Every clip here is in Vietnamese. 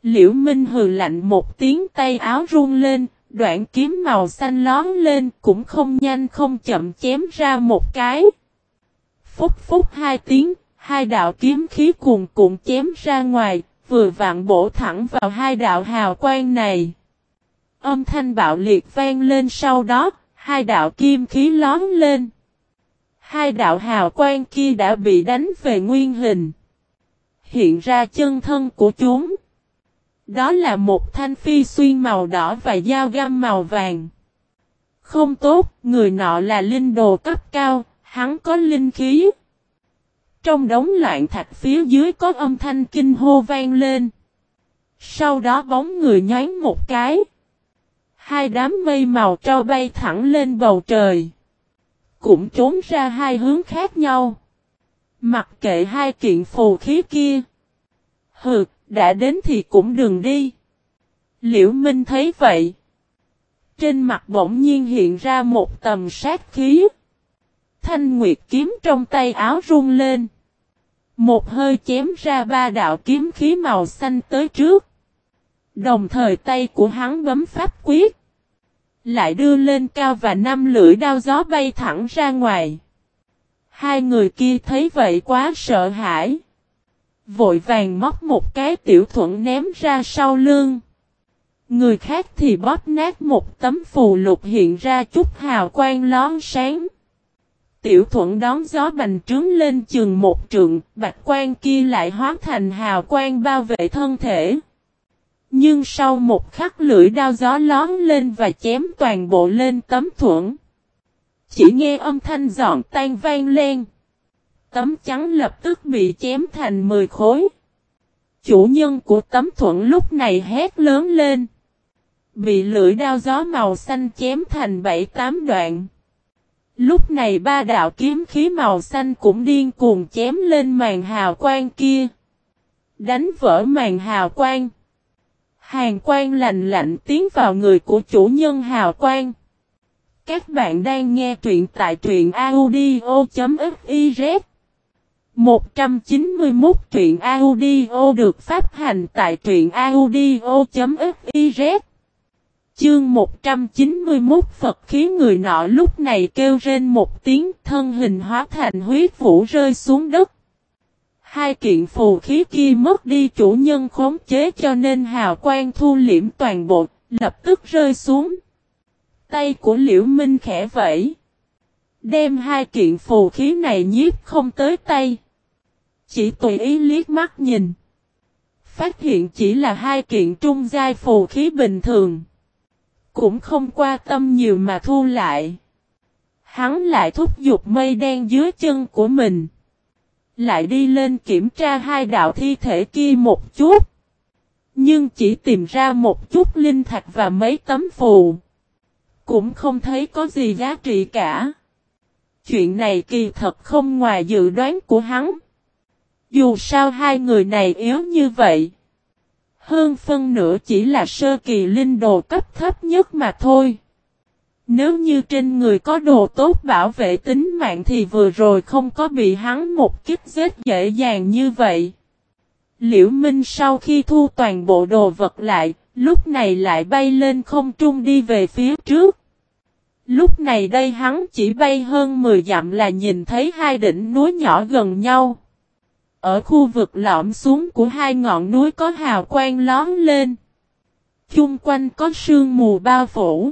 Liễu Minh hừ lạnh một tiếng, tay áo run lên, đoạn kiếm màu xanh lóe lên, cũng không nhanh không chậm chém ra một cái. Phúc phúc hai tiếng, hai đạo kiếm khí cuồn cuộn chém ra ngoài, vừa vặn bổ thẳng vào hai đạo hào quang này. Âm thanh bạo liệt vang lên, sau đó, hai đạo kim khí lóe lên. Hai đạo hào quang kia đã bị đánh về nguyên hình. Hiện ra chân thân của chúng. Đó là một thanh phi xuyên màu đỏ và dao găm màu vàng. Không tốt, người nọ là linh đồ cấp cao, hắn có linh khí. Trong đống loạn thạch phía dưới có âm thanh kinh hô vang lên. Sau đó bóng người nhoáng một cái. Hai đám mây màu tro bay thẳng lên bầu trời. Cũng trốn ra hai hướng khác nhau. Mặc kệ hai kiện phù khí kia. Hừ, đã đến thì cũng đừng đi. Liễu Minh thấy vậy. Trên mặt bỗng nhiên hiện ra một tầm sát khí. Thanh nguyệt kiếm trong tay áo rung lên. Một hơi chém ra ba đạo kiếm khí màu xanh tới trước. Đồng thời tay của hắn bấm pháp quyết. Lại đưa lên cao và năm lưỡi đao gió bay thẳng ra ngoài. Hai người kia thấy vậy quá sợ hãi. Vội vàng móc một cái tiểu thuẫn ném ra sau lưng. Người khác thì bóp nát một tấm phù lục hiện ra chút hào quang lóe sáng. Tiểu thuẫn đón gió bành trướng lên chừng một trượng, bạch quang kia lại hóa thành hào quang bao vệ thân thể. Nhưng sau một khắc lưỡi đao gió lón lên và chém toàn bộ lên tấm thuẫn. Chỉ nghe âm thanh giòn tan vang lên. Tấm trắng lập tức bị chém thành 10 khối. Chủ nhân của tấm thuẫn lúc này hét lớn lên. Bị lưỡi đao gió màu xanh chém thành 7-8 đoạn. Lúc này ba đạo kiếm khí màu xanh cũng điên cuồng chém lên màn hào quang kia. Đánh vỡ màn hào quang. Hàn quang lạnh lạnh tiến vào người của chủ nhân hào quang. Các bạn đang nghe truyện tại truyện audio.fiz 191 truyện audio được phát hành tại truyện audio.fiz. Chương 191 Phật khí người nọ lúc này kêu rên một tiếng, thân hình hóa thành huyết vũ rơi xuống đất. Hai kiện phù khí kia mất đi chủ nhân khống chế cho nên hào quang thu liễm toàn bộ, lập tức rơi xuống. Tay của Liễu Minh khẽ vẫy. Đem hai kiện phù khí này nhiếp không tới tay. Chỉ tùy ý liếc mắt nhìn. Phát hiện chỉ là hai kiện trung giai phù khí bình thường. Cũng không qua tâm nhiều mà thu lại. Hắn lại thúc giục mây đen dưới chân của mình. Lại đi lên kiểm tra hai đạo thi thể kia một chút. Nhưng chỉ tìm ra một chút linh thạch và mấy tấm phù. Cũng không thấy có gì giá trị cả. Chuyện này kỳ thật không ngoài dự đoán của hắn. Dù sao hai người này yếu như vậy. Hơn phân nửa chỉ là sơ kỳ linh đồ cấp thấp nhất mà thôi. Nếu như trên người có đồ tốt bảo vệ tính mạng thì vừa rồi không có bị hắn một kích giết dễ dàng như vậy. Liễu Minh sau khi thu toàn bộ đồ vật lại, lúc này lại bay lên không trung đi về phía trước. Lúc này đây hắn chỉ bay hơn 10 dặm là nhìn thấy hai đỉnh núi nhỏ gần nhau. Ở khu vực lõm xuống của hai ngọn núi có hào quang lóe lên. Chung quanh có sương mù bao phủ.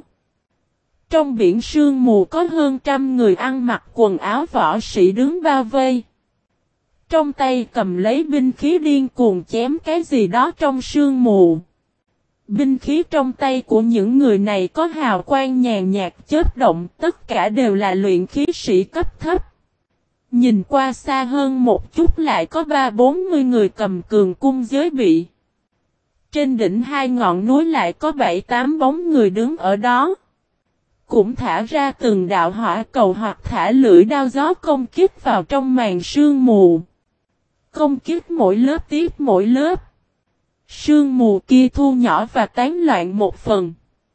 Trong biển sương mù có hơn trăm người ăn mặc quần áo võ sĩ đứng bao vây. Trong tay cầm lấy binh khí điên cuồng chém cái gì đó trong sương mù. Binh khí trong tay của những người này có hào quang nhàn nhạt chớp động, tất cả đều là luyện khí sĩ cấp thấp. Nhìn qua xa hơn một chút lại có 30-40 người cầm cường cung giới bị. Trên đỉnh hai ngọn núi lại có 7-8 bóng người đứng ở đó. Cũng thả ra từng đạo hỏa cầu hoặc thả lưỡi đao gió công kích vào trong màn sương mù. Công kích mỗi lớp tiếp mỗi lớp. Sương mù kia thu nhỏ và tán loạn một phần.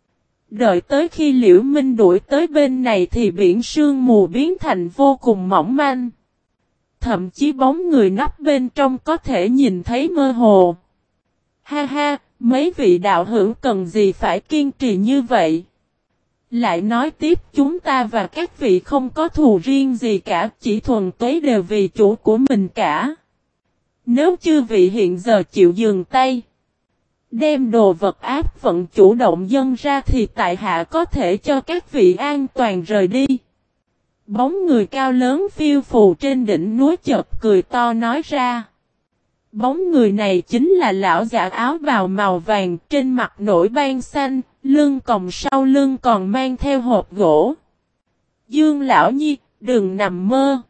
Đợi tới khi Liễu Minh đuổi tới bên này thì biển sương mù biến thành vô cùng mỏng manh. Thậm chí bóng người nấp bên trong có thể nhìn thấy mơ hồ. Ha ha, mấy vị đạo hữu cần gì phải kiên trì như vậy? Lại nói tiếp chúng ta và các vị không có thù riêng gì cả, chỉ thuần túy đều vì chủ của mình cả. Nếu chư vị hiện giờ chịu dừng tay, đem đồ vật áp vận chủ động dâng ra thì tại hạ có thể cho các vị an toàn rời đi. Bóng người cao lớn phiêu phù trên đỉnh núi chợt cười to nói ra. Bóng người này chính là lão giả áo bào màu vàng, trên mặt nổi ban xanh, lưng còng sau lưng còn mang theo hộp gỗ. Dương lão nhi, đừng nằm mơ.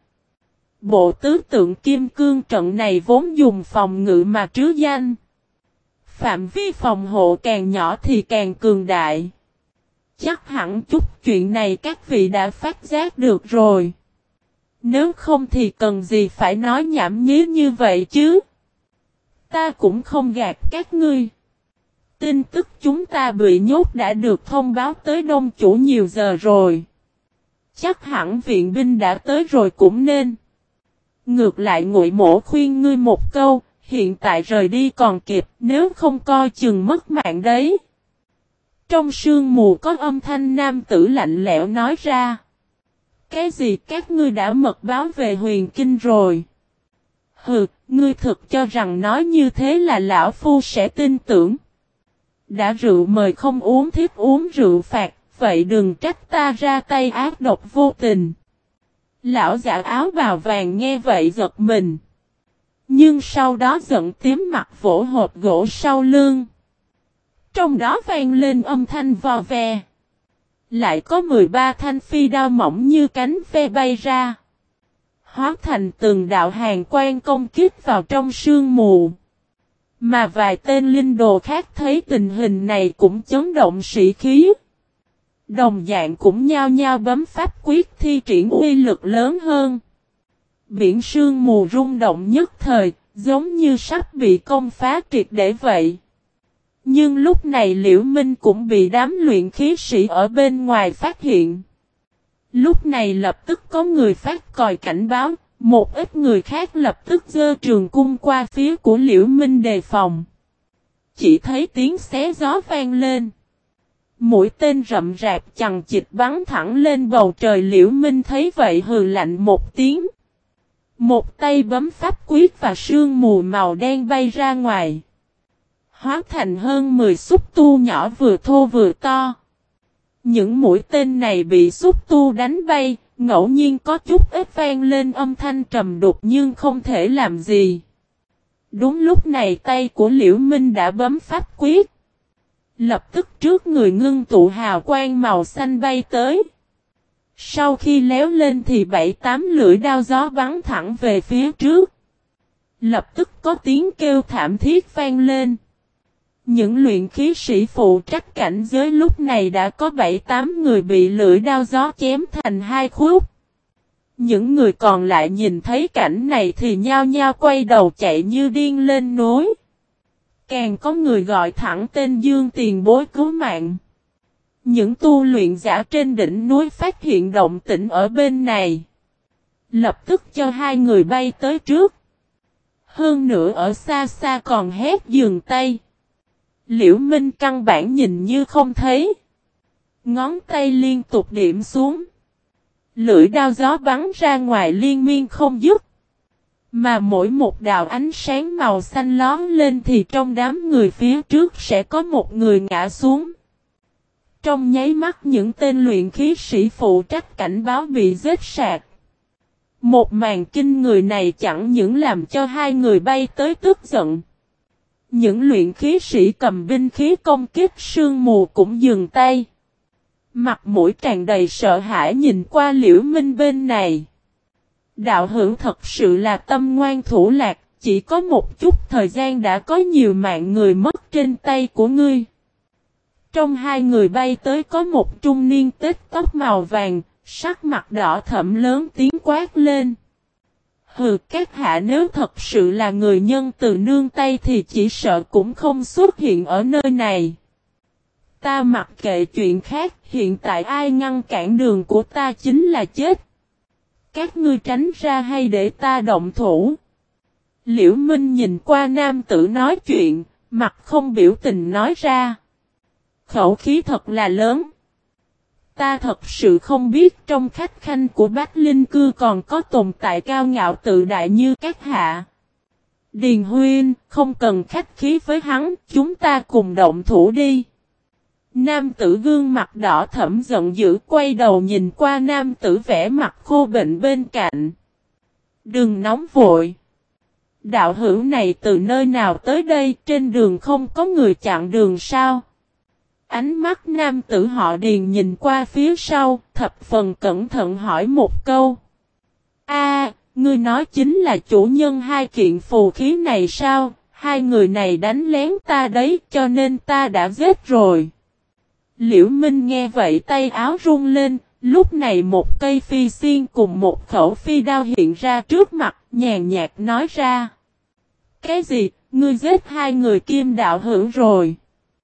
Bộ tứ tượng kim cương trận này vốn dùng phòng ngự mà trứ danh. Phạm vi phòng hộ càng nhỏ thì càng cường đại. Chắc hẳn chút chuyện này các vị đã phát giác được rồi. Nếu không thì cần gì phải nói nhảm nhí như vậy chứ. Ta cũng không gạt các ngươi. Tin tức chúng ta bị nhốt đã được thông báo tới đông chủ nhiều giờ rồi. Chắc hẳn viện binh đã tới rồi cũng nên. Ngược lại Ngụy Mỗ khuyên ngươi một câu, hiện tại rời đi còn kịp, nếu không coi chừng mất mạng đấy. Trong sương mù có âm thanh nam tử lạnh lẽo nói ra. Cái gì các ngươi đã mật báo về huyền kinh rồi? Hừ, ngươi thực cho rằng nói như thế là lão phu sẽ tin tưởng. Đã rượu mời không uống thiếp uống rượu phạt, vậy đừng trách ta ra tay ác độc vô tình. Lão giả áo bào vàng nghe vậy giật mình. Nhưng sau đó giận tím mặt vỗ hộp gỗ sau lưng. Trong đó vang lên âm thanh vò ve. Lại có 13 thanh phi đao mỏng như cánh ve bay ra. Hóa thành từng đạo hàng quang công kích vào trong sương mù. Mà vài tên linh đồ khác thấy tình hình này cũng chấn động sĩ khí. Đồng dạng cũng nhao nhao bấm pháp quyết thi triển uy lực lớn hơn. Biển sương mù rung động nhất thời, giống như sắp bị công phá triệt để vậy. Nhưng lúc này Liễu Minh cũng bị đám luyện khí sĩ ở bên ngoài phát hiện. Lúc này lập tức có người phát còi cảnh báo, một ít người khác lập tức giơ trường cung qua phía của Liễu Minh đề phòng. Chỉ thấy tiếng xé gió vang lên. Mũi tên rậm rạp chằng chịt bắn thẳng lên bầu trời. Liễu Minh thấy vậy hừ lạnh một tiếng. Một tay bấm pháp quyết và sương mù màu đen bay ra ngoài. Hóa thành hơn 10 xúc tu nhỏ vừa thô vừa to. Những mũi tên này bị xúc tu đánh bay, ngẫu nhiên có chút ít vang lên âm thanh trầm đục nhưng không thể làm gì. Đúng lúc này tay của Liễu Minh đã bấm pháp quyết. Lập tức trước người ngưng tụ hào quang màu xanh bay tới. Sau khi léo lên thì 7-8 lưỡi đao gió bắn thẳng về phía trước. Lập tức có tiếng kêu thảm thiết vang lên. Những luyện khí sĩ phụ trách cảnh giới lúc này đã có 7-8 người bị lưỡi đao gió chém thành hai khúc. Những người còn lại nhìn thấy cảnh này thì nhao nhao quay đầu chạy như điên lên núi. Càng có người gọi thẳng tên Dương tiền bối cứu mạng. Những tu luyện giả trên đỉnh núi phát hiện động tĩnh ở bên này. Lập tức cho hai người bay tới trước. Hơn nữa ở xa xa còn hét dừng tay. Liễu Minh căn bản nhìn như không thấy. Ngón tay liên tục điểm xuống. Lưỡi đao gió bắn ra ngoài liên miên không dứt. Mà mỗi một đạo ánh sáng màu xanh lón lên thì trong đám người phía trước sẽ có một người ngã xuống. Trong nháy mắt những tên luyện khí sĩ phụ trách cảnh báo bị giết sạch. Một màn kinh người này chẳng những làm cho hai người bay tới tức giận. Những luyện khí sĩ cầm binh khí công kích sương mù cũng dừng tay. Mặt mũi tràn đầy sợ hãi nhìn qua Liễu Minh bên này. Đạo hữu thật sự là tâm ngoan thủ lạc, chỉ có một chút thời gian đã có nhiều mạng người mất trên tay của ngươi. Trong hai người bay tới có một trung niên tết tóc màu vàng, sắc mặt đỏ thẫm lớn tiếng quát lên. Hừ, các hạ nếu thật sự là người nhân từ nương tay thì chỉ sợ cũng không xuất hiện ở nơi này. Ta mặc kệ chuyện khác, hiện tại ai ngăn cản đường của ta chính là chết. Các ngươi tránh ra hay để ta động thủ. Liễu Minh nhìn qua nam tử nói chuyện, Mặt không biểu tình nói ra. Khẩu khí thật là lớn. Ta thật sự không biết trong khách khanh của Bách Linh Cư còn có tồn tại cao ngạo tự đại như các hạ. Điền Huynh, không cần khách khí với hắn, chúng ta cùng động thủ đi. Nam tử gương mặt đỏ thẫm giận dữ quay đầu nhìn qua nam tử vẻ mặt khô bệnh bên cạnh. Đừng nóng vội. Đạo hữu này từ nơi nào tới đây, trên đường không có người chặn đường sao? Ánh mắt nam tử họ Điền nhìn qua phía sau, thập phần cẩn thận hỏi một câu. Ngươi nói chính là chủ nhân hai kiện phù khí này sao? Hai người này đánh lén ta đấy, cho nên ta đã giết rồi. Liễu Minh nghe vậy tay áo run lên, lúc này một cây phi xiên cùng một khẩu phi đao hiện ra trước mặt, nhàn nhạt nói ra. Cái gì, ngươi giết hai người Kim đạo hữu rồi?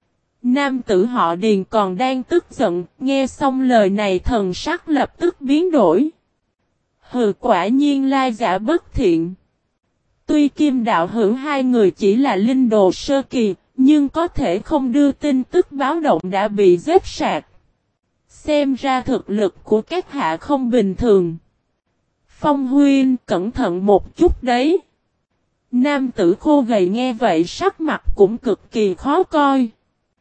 Nam tử họ Điền còn đang tức giận, nghe xong lời này thần sắc lập tức biến đổi. Hừ, quả nhiên lai giả bất thiện. Tuy Kim đạo hữu hai người chỉ là linh đồ sơ kỳ, nhưng có thể không đưa tin tức báo động đã bị giết sạch. Xem ra thực lực của các hạ không bình thường. Phong Huynh cẩn thận một chút đấy. Nam tử khô gầy nghe vậy sắc mặt cũng cực kỳ khó coi.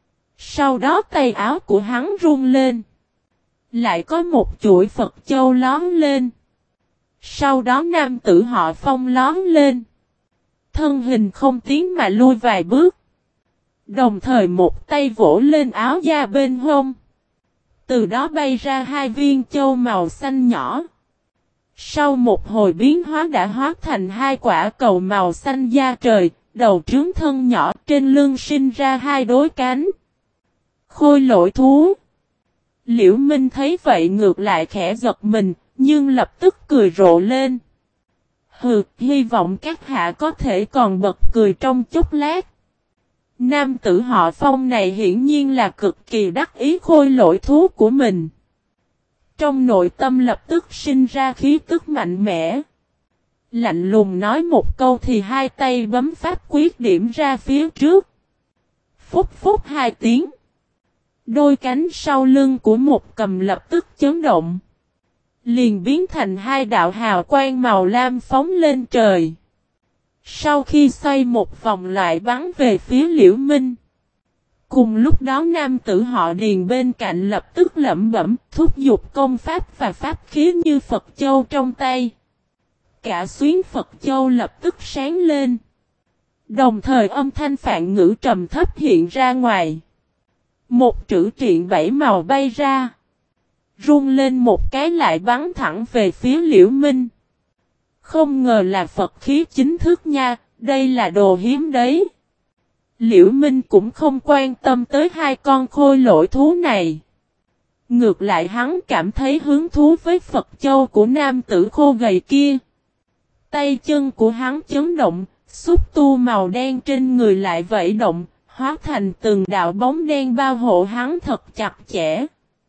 Sau đó tay áo của hắn run lên. Lại có một chuỗi Phật châu lón lên. Sau đó nam tử họ Phong lón lên. Thân hình không tiến mà lui vài bước. Đồng thời một tay vỗ lên áo da bên hông. Từ đó bay ra hai viên châu màu xanh nhỏ. Sau một hồi biến hóa đã hóa thành hai quả cầu màu xanh da trời, đầu trướng thân nhỏ trên lưng sinh ra hai đôi cánh. Khôi lỗi thú. Liễu Minh thấy vậy ngược lại khẽ giật mình, nhưng lập tức cười rộ lên. Hừ, hy vọng các hạ có thể còn bật cười trong chốc lát. Nam tử họ Phong này hiển nhiên là cực kỳ đắc ý khôi lỗi thú của mình. Trong nội tâm lập tức sinh ra khí tức mạnh mẽ. Lạnh lùng nói một câu thì hai tay bấm pháp quyết điểm ra phía trước. Phúc phúc hai tiếng. Đôi cánh sau lưng của một cầm lập tức chấn động. Liền biến thành hai đạo hào quang màu lam phóng lên trời. Sau khi xoay một vòng lại bắn về phía Liễu Minh. Cùng lúc đó nam tử họ Điền bên cạnh lập tức lẩm bẩm thúc giục công pháp và pháp khí như Phật Châu trong tay. Cả xuyến Phật Châu lập tức sáng lên. Đồng thời âm thanh phạn ngữ trầm thấp hiện ra ngoài. Một chữ triện bảy màu bay ra. Rung lên một cái lại bắn thẳng về phía Liễu Minh. Không ngờ là Phật khí chính thức nha, đây là đồ hiếm đấy. Liễu Minh cũng không quan tâm tới hai con khôi lỗi thú này. Ngược lại hắn cảm thấy hứng thú với Phật Châu của nam tử khô gầy kia. Tay chân của hắn chấn động, xúc tu màu đen trên người lại vẫy động, hóa thành từng đạo bóng đen bao hộ hắn thật chặt chẽ.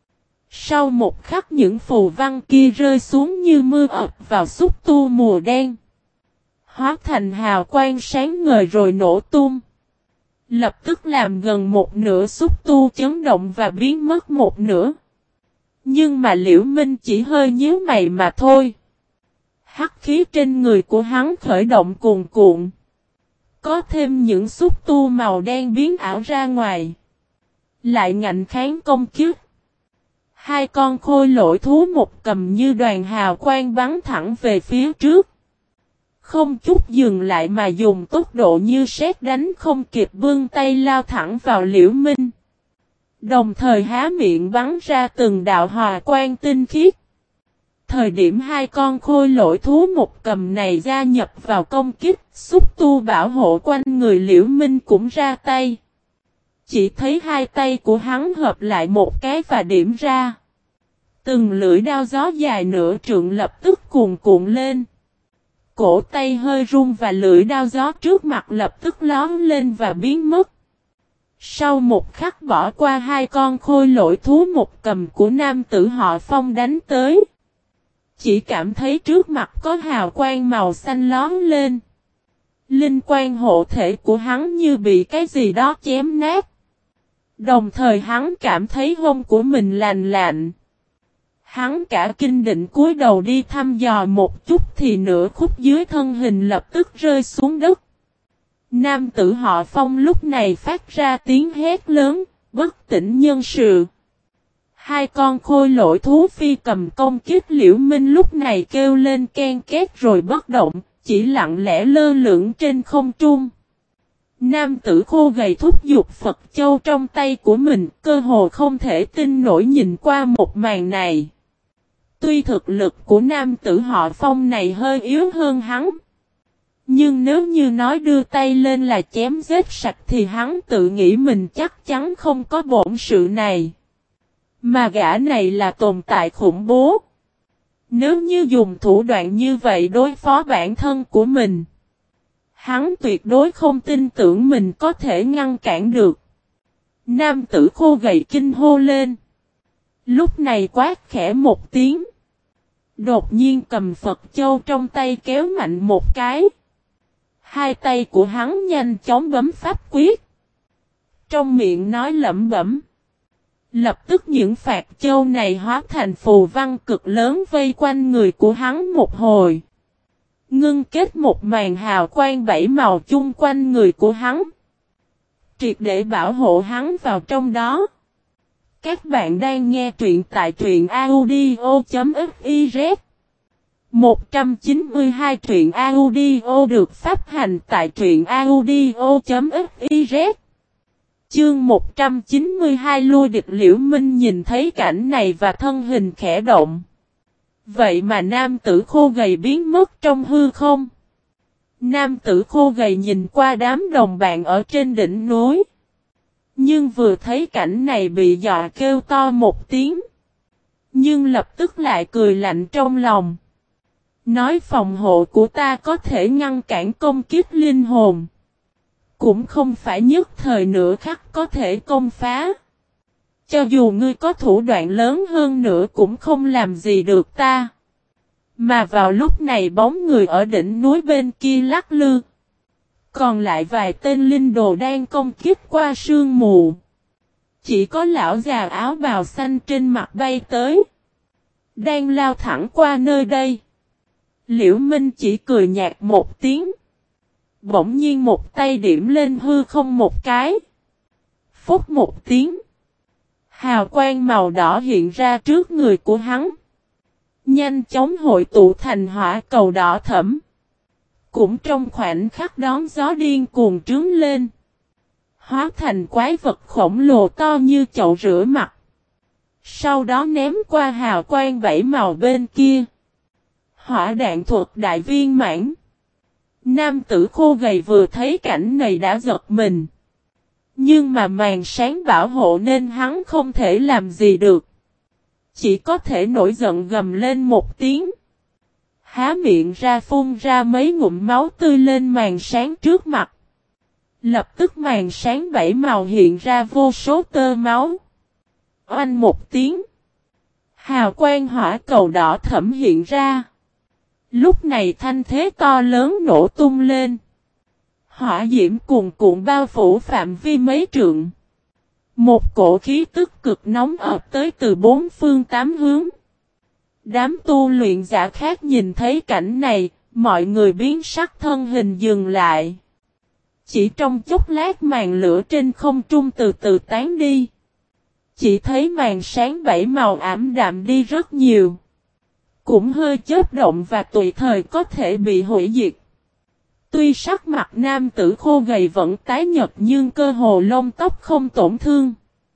Sau một khắc những phù văn kia rơi xuống như mưa ập vào xúc tu mùa đen. Hóa thành hào quang sáng ngời rồi nổ tung. Lập tức làm gần một nửa xúc tu chấn động và biến mất một nửa. Nhưng mà Liễu Minh chỉ hơi nhíu mày mà thôi. Hắc khí trên người của hắn khởi động cuồn cuộn. Có thêm những xúc tu màu đen biến ảo ra ngoài. Lại ngạnh kháng công kích. Hai con khôi lỗi thú một cầm như đoàn hào quang bắn thẳng về phía trước. Không chút dừng lại mà dùng tốc độ như sét đánh không kịp vươn tay lao thẳng vào Liễu Minh. Đồng thời há miệng bắn ra từng đạo hòa quang tinh khiết. Thời điểm hai con khôi lỗi thú một cầm này gia nhập vào công kích, xúc tu bảo hộ quanh người Liễu Minh cũng ra tay. Chỉ thấy hai tay của hắn hợp lại một cái và điểm ra. Từng lưỡi đao gió dài nửa trượng lập tức cuồn cuộn lên. Cổ tay hơi run và lưỡi đao gió trước mặt lập tức lóm lên và biến mất. Sau một khắc bỏ qua hai con khôi lỗi thú một cầm của nam tử họ Phong đánh tới. Chỉ cảm thấy trước mặt có hào quang màu xanh lóm lên. Linh quan hộ thể của hắn như bị cái gì đó chém nát. Đồng thời hắn cảm thấy hông của mình lành lạnh. Hắn cả kinh định cúi đầu đi thăm dò một chút thì nửa khúc dưới thân hình lập tức rơi xuống đất. Nam tử họ Phong lúc này phát ra tiếng hét lớn, bất tỉnh nhân sự. Hai con khôi lỗi thú phi cầm công kích Liễu Minh lúc này kêu lên ken két rồi bất động, chỉ lặng lẽ lơ lửng trên không trung. Nam tử khô gầy thúc giục Phật Châu trong tay của mình, cơ hồ không thể tin nổi nhìn qua một màn này. Tuy thực lực của nam tử họ Phong này hơi yếu hơn hắn, nhưng nếu như nói đưa tay lên là chém giết sạch thì hắn tự nghĩ mình chắc chắn không có bổn sự này. Mà gã này là tồn tại khủng bố. Nếu như dùng thủ đoạn như vậy đối phó bản thân của mình, hắn tuyệt đối không tin tưởng mình có thể ngăn cản được. Nam tử khô gầy kinh hô lên. Lúc này quát khẽ một tiếng. Đột nhiên cầm Phật Châu trong tay kéo mạnh một cái. Hai tay của hắn nhanh chóng bấm pháp quyết. Trong miệng nói lẩm bẩm. Lập tức những phạt châu này hóa thành phù văn cực lớn vây quanh người của hắn một hồi. Ngưng kết một màn hào quang bảy màu chung quanh người của hắn. Triệt để bảo hộ hắn vào trong đó. Các bạn đang nghe truyện tại truyện audio.fiz 192 truyện audio được phát hành tại truyện audio.fiz. Chương 192 lui địch Liễu Minh nhìn thấy cảnh này và thân hình khẽ động. Vậy mà nam tử khô gầy biến mất trong hư không. Nam tử khô gầy nhìn qua đám đồng bạn ở trên đỉnh núi. Nhưng vừa thấy cảnh này bị dọa kêu to một tiếng. Nhưng lập tức lại cười lạnh trong lòng. Nói phòng hộ của ta có thể ngăn cản công kích linh hồn. Cũng không phải nhất thời nửa khắc có thể công phá. Cho dù ngươi có thủ đoạn lớn hơn nữa cũng không làm gì được ta. Mà vào lúc này bóng người ở đỉnh núi bên kia lắc lư. Còn lại vài tên linh đồ đang công kích qua sương mù. Chỉ có lão già áo bào xanh trên mặt bay tới. Đang lao thẳng qua nơi đây. Liễu Minh chỉ cười nhạt một tiếng. Bỗng nhiên một tay điểm lên hư không một cái. Phúc một tiếng. Hào quang màu đỏ hiện ra trước người của hắn. Nhanh chóng hội tụ thành hỏa cầu đỏ thẫm. Cũng trong khoảnh khắc đón gió điên cuồng trướng lên. Hóa thành quái vật khổng lồ to như chậu rửa mặt. Sau đó ném qua hào quang bảy màu bên kia. Hỏa đạn thuật đại viên mãn. Nam tử khô gầy vừa thấy cảnh này đã giật mình. Nhưng mà màn sáng bảo hộ nên hắn không thể làm gì được. Chỉ có thể nổi giận gầm lên một tiếng. Há miệng ra phun ra mấy ngụm máu tươi lên màn sáng trước mặt. Lập tức màn sáng bảy màu hiện ra vô số tơ máu. Oanh một tiếng. Hào quang hỏa cầu đỏ thẫm hiện ra. Lúc này thanh thế to lớn nổ tung lên. Hỏa diễm cuồn cuộn bao phủ phạm vi mấy trượng. Một cổ khí tức cực nóng ập tới từ bốn phương tám hướng. Đám tu luyện giả khác nhìn thấy cảnh này, mọi người biến sắc thân hình dừng lại. Chỉ trong chốc lát màn lửa trên không trung từ từ tán đi. Chỉ thấy màn sáng bảy màu ảm đạm đi rất nhiều. Cũng hơi chớp động và tùy thời có thể bị hủy diệt. Tuy sắc mặt nam tử khô gầy vẫn tái nhợt nhưng cơ hồ lông tóc không tổn thương.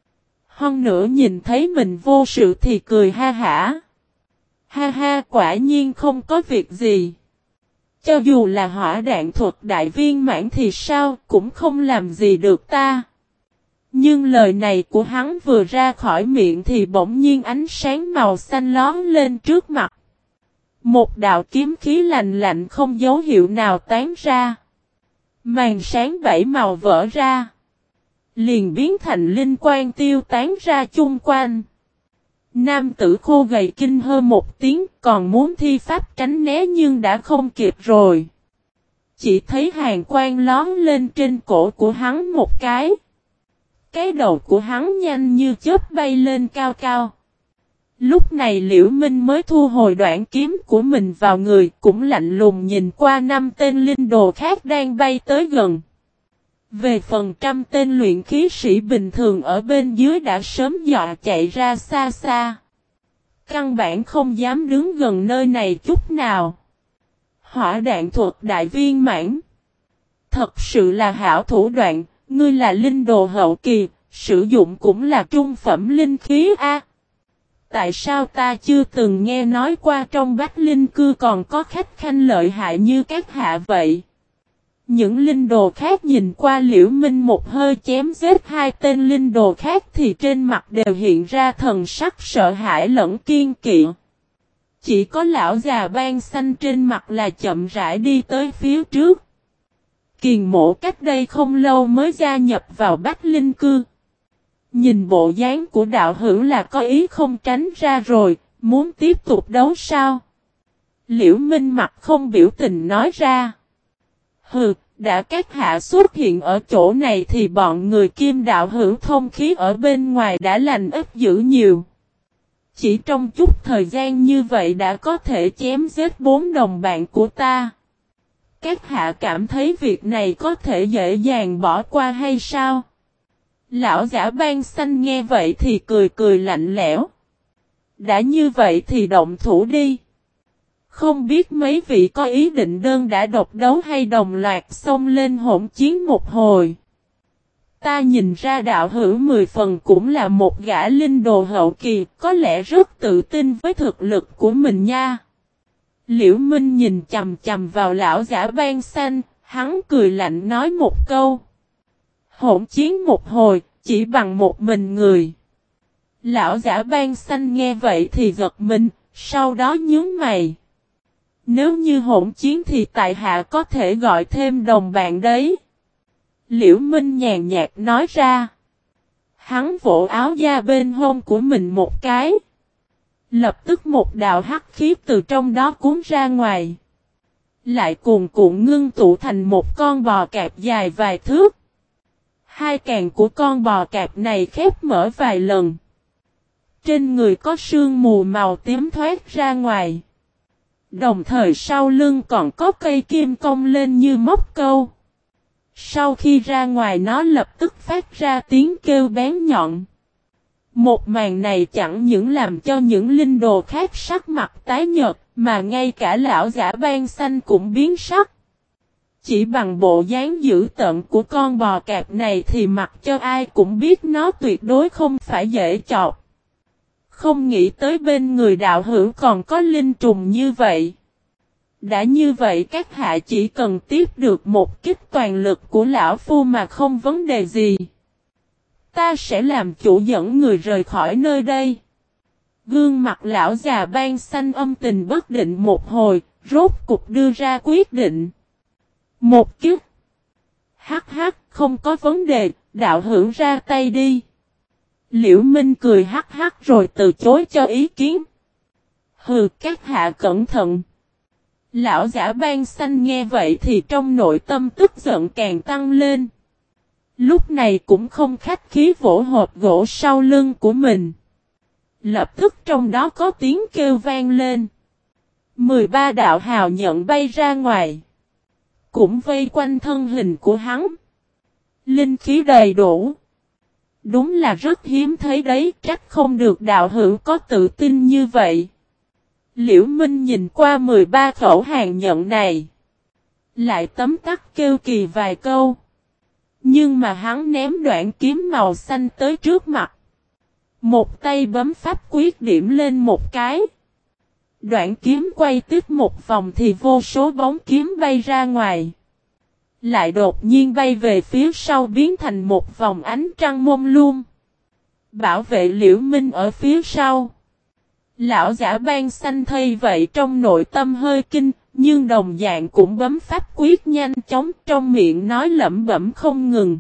Hơn nữa nhìn thấy mình vô sự thì cười ha hả. Ha ha, quả nhiên không có việc gì. Cho dù là hỏa đạn thuật đại viên mãn thì sao cũng không làm gì được ta. Nhưng lời này của hắn vừa ra khỏi miệng thì bỗng nhiên ánh sáng màu xanh lóm lên trước mặt. Một đạo kiếm khí lạnh lạnh không dấu hiệu nào tán ra. Màn sáng bảy màu vỡ ra. Liền biến thành linh quang tiêu tán ra chung quanh. Nam tử khô gầy kinh hơ một tiếng còn muốn thi pháp tránh né nhưng đã không kịp rồi. chỉ thấy hàn quang lóm lên trên cổ của hắn một cái. Cái đầu của hắn nhanh như chớp bay lên cao cao. Lúc này Liễu Minh mới thu hồi đoạn kiếm của mình vào người, cũng lạnh lùng nhìn qua 5 tên linh đồ khác đang bay tới gần. Về phần trăm tên luyện khí sĩ bình thường ở bên dưới đã sớm dọa chạy ra xa xa. Căn bản không dám đứng gần nơi này chút nào. Hỏa đạn thuật đại viên mãn. Thật sự là hảo thủ đoạn, ngươi là linh đồ hậu kỳ, sử dụng cũng là trung phẩm linh khí A. Tại sao ta chưa từng nghe nói qua trong Bách Linh Cư còn có khách khanh lợi hại như các hạ vậy? Những linh đồ khác nhìn qua Liễu Minh một hơi chém giết 2 tên linh đồ khác thì trên mặt đều hiện ra thần sắc sợ hãi lẫn kiên kỵ. Chỉ có lão già ban xanh trên mặt là chậm rãi đi tới phía trước. Kiền Mộ cách đây không lâu mới gia nhập vào Bách Linh Cư. Nhìn bộ dáng của đạo hữu là có ý không tránh ra rồi, muốn tiếp tục đấu sao? Liễu Minh mặt không biểu tình nói ra. Hừ, đã các hạ xuất hiện ở chỗ này thì bọn người Kim đạo hữu thông khí ở bên ngoài đã lành ít dữ nhiều. Chỉ trong chút thời gian như vậy đã có thể chém giết 4 đồng bạn của ta. Các hạ cảm thấy việc này có thể dễ dàng bỏ qua hay sao? Lão giả ban xanh nghe vậy thì cười cười lạnh lẽo. Đã như vậy thì động thủ đi. Không biết mấy vị có ý định đơn đã độc đấu hay đồng loạt xông lên hỗn chiến một hồi. Ta nhìn ra đạo hữu 10 phần cũng là một gã linh đồ hậu kỳ, có lẽ rất tự tin với thực lực của mình nha. Liễu Minh nhìn chầm chầm vào lão giả ban xanh, hắn cười lạnh nói một câu. Hỗn chiến một hồi, chỉ bằng một mình người. Lão giả ban xanh nghe vậy thì giật mình, sau đó nhướng mày. Nếu như hỗn chiến thì tại hạ có thể gọi thêm đồng bạn đấy. Liễu Minh nhàn nhạt nói ra. Hắn vỗ áo da bên hông của mình một cái. Lập tức một đạo hắc khí từ trong đó cuốn ra ngoài. Lại cuồn cuộn ngưng tụ thành một con bò cạp dài vài thước. 2 càng của con bò cạp này khép mở vài lần. Trên người có sương mù màu tím thoát ra ngoài. Đồng thời sau lưng còn có cây kim cong lên như móc câu. Sau khi ra ngoài nó lập tức phát ra tiếng kêu bén nhọn. Một màn này chẳng những làm cho những linh đồ khác sắc mặt tái nhợt, mà ngay cả lão giả ban xanh cũng biến sắc. Chỉ bằng bộ dáng dữ tợn của con bò cạp này thì mặc cho ai cũng biết nó tuyệt đối không phải dễ chọc. Không nghĩ tới bên người đạo hữu còn có linh trùng như vậy. Đã như vậy các hạ chỉ cần tiếp được một kích toàn lực của lão phu mà không vấn đề gì. Ta sẽ làm chủ dẫn người rời khỏi nơi đây. Gương mặt lão già ban xanh âm tình bất định một hồi, rốt cục đưa ra quyết định. Một kích. Hắc hắc, không có vấn đề, đạo hữu ra tay đi. Liễu Minh cười hắc hắc rồi từ chối cho ý kiến. Hừ, các hạ cẩn thận. Lão giả ban xanh nghe vậy thì trong nội tâm tức giận càng tăng lên. Lúc này cũng không khách khí vỗ hộp gỗ sau lưng của mình. Lập tức trong đó có tiếng kêu vang lên. 13 đạo hào nhận bay ra ngoài. Cũng vây quanh thân hình của hắn. Linh khí đầy đủ. Đúng là rất hiếm thấy đấy, trách không được đạo hữu có tự tin như vậy. Liễu Minh nhìn qua 13 khẩu hàng nhận này. Lại tấm tắc kêu kỳ vài câu. Nhưng mà hắn ném đoạn kiếm màu xanh tới trước mặt. Một tay bấm pháp quyết điểm lên một cái. Đoạn kiếm quay tiếp một vòng thì vô số bóng kiếm bay ra ngoài. Lại đột nhiên bay về phía sau biến thành một vòng ánh trăng mông lung. Bảo vệ Liễu Minh ở phía sau. Lão giả ban xanh thay vậy trong nội tâm hơi kinh, nhưng đồng dạng cũng bấm pháp quyết nhanh chóng trong miệng nói lẩm bẩm không ngừng.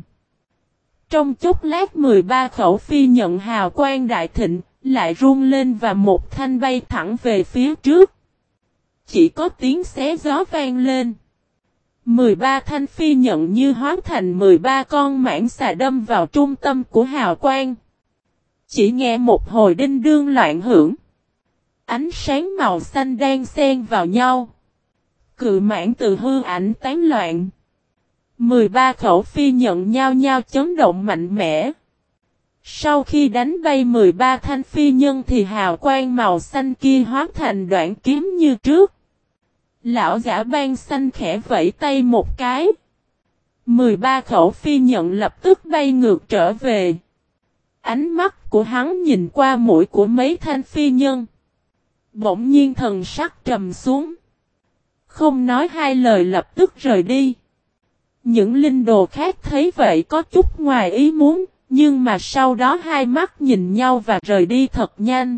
Trong chốc lát 13 khẩu phi nhận hào quang đại thịnh, lại rung lên và một thanh bay thẳng về phía trước. Chỉ có tiếng xé gió vang lên. 13 thanh phi nhận như hóa thành 13 con mãng xà đâm vào trung tâm của hào quang. Chỉ nghe một hồi đinh đương loạn hưởng. Ánh sáng màu xanh đan xen vào nhau. Cự mãng từ hư ảnh tán loạn. 13 khẩu phi nhận nhau nhau chấn động mạnh mẽ. Sau khi đánh bay 13 thanh phi nhân thì hào quang màu xanh kia hóa thành đoạn kiếm như trước. Lão giả ban xanh khẽ vẫy tay một cái. 13 khẩu phi nhận lập tức bay ngược trở về. Ánh mắt của hắn nhìn qua mũi của mấy thanh phi nhân. Bỗng nhiên thần sắc trầm xuống. Không nói hai lời lập tức rời đi. Những linh đồ khác thấy vậy có chút ngoài ý muốn, nhưng mà sau đó hai mắt nhìn nhau và rời đi thật nhanh.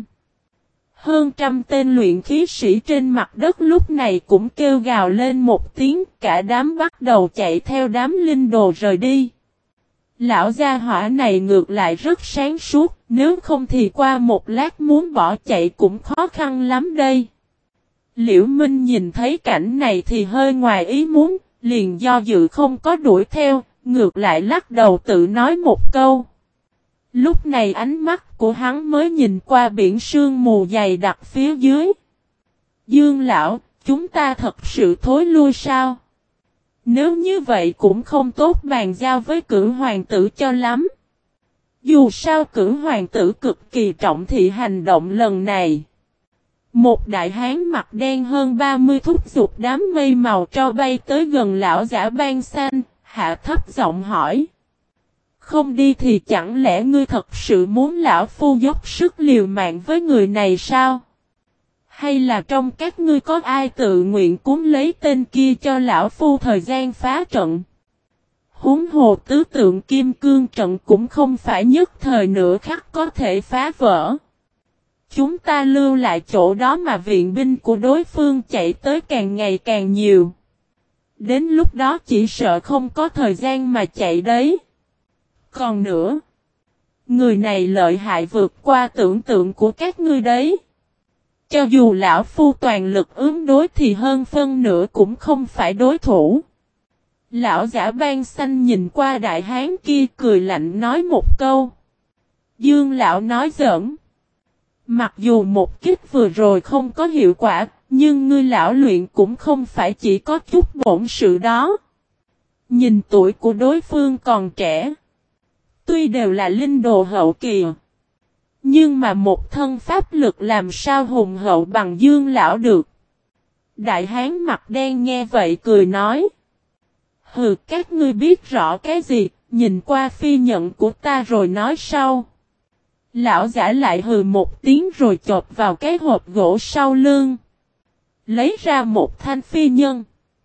Hơn trăm tên luyện khí sĩ trên mặt đất lúc này cũng kêu gào lên một tiếng, cả đám bắt đầu chạy theo đám linh đồ rời đi. Lão gia hỏa này ngược lại rất sáng suốt, nếu không thì qua một lát muốn bỏ chạy cũng khó khăn lắm đây. Liễu Minh nhìn thấy cảnh này thì hơi ngoài ý muốn, liền do dự không có đuổi theo, ngược lại lắc đầu tự nói một câu. Lúc này ánh mắt của hắn mới nhìn qua biển sương mù dày đặc phía dưới. Dương lão, chúng ta thật sự thối lui sao? Nếu như vậy cũng không tốt bàn giao với cửu hoàng tử cho lắm. Dù sao cửu hoàng tử cực kỳ trọng thị hành động lần này. Một đại hán mặt đen hơn 30 thúc giục đám mây màu tro bay tới gần lão giả ban xanh, hạ thấp giọng hỏi. Không đi thì chẳng lẽ ngươi thật sự muốn lão phu dốc sức liều mạng với người này sao? Hay là trong các ngươi có ai tự nguyện cúng lấy tên kia cho lão phu thời gian phá trận? Huống hồ tứ tượng kim cương trận cũng không phải nhất thời nửa khắc có thể phá vỡ. Chúng ta lưu lại chỗ đó mà viện binh của đối phương chạy tới càng ngày càng nhiều. Đến lúc đó chỉ sợ không có thời gian mà chạy đấy. Còn nữa, người này lợi hại vượt qua tưởng tượng của các ngươi đấy. Cho dù lão phu toàn lực ứng đối thì hơn phân nửa cũng không phải đối thủ. Lão giả ban xanh nhìn qua đại hán kia cười lạnh nói một câu. Dương lão nói giỡn. Mặc dù một kích vừa rồi không có hiệu quả, nhưng ngươi lão luyện cũng không phải chỉ có chút bổn sự đó. Nhìn tuổi của đối phương còn trẻ. Tuy đều là linh đồ hậu kỳ. Nhưng mà một thân pháp lực làm sao hùng hậu bằng Dương lão được. Đại hán mặt đen nghe vậy cười nói. Hừ, các ngươi biết rõ cái gì, nhìn qua phi nhận của ta rồi nói sau. Lão giả lại hừ một tiếng rồi chộp vào cái hộp gỗ sau lưng. Lấy ra một thanh phi nhân.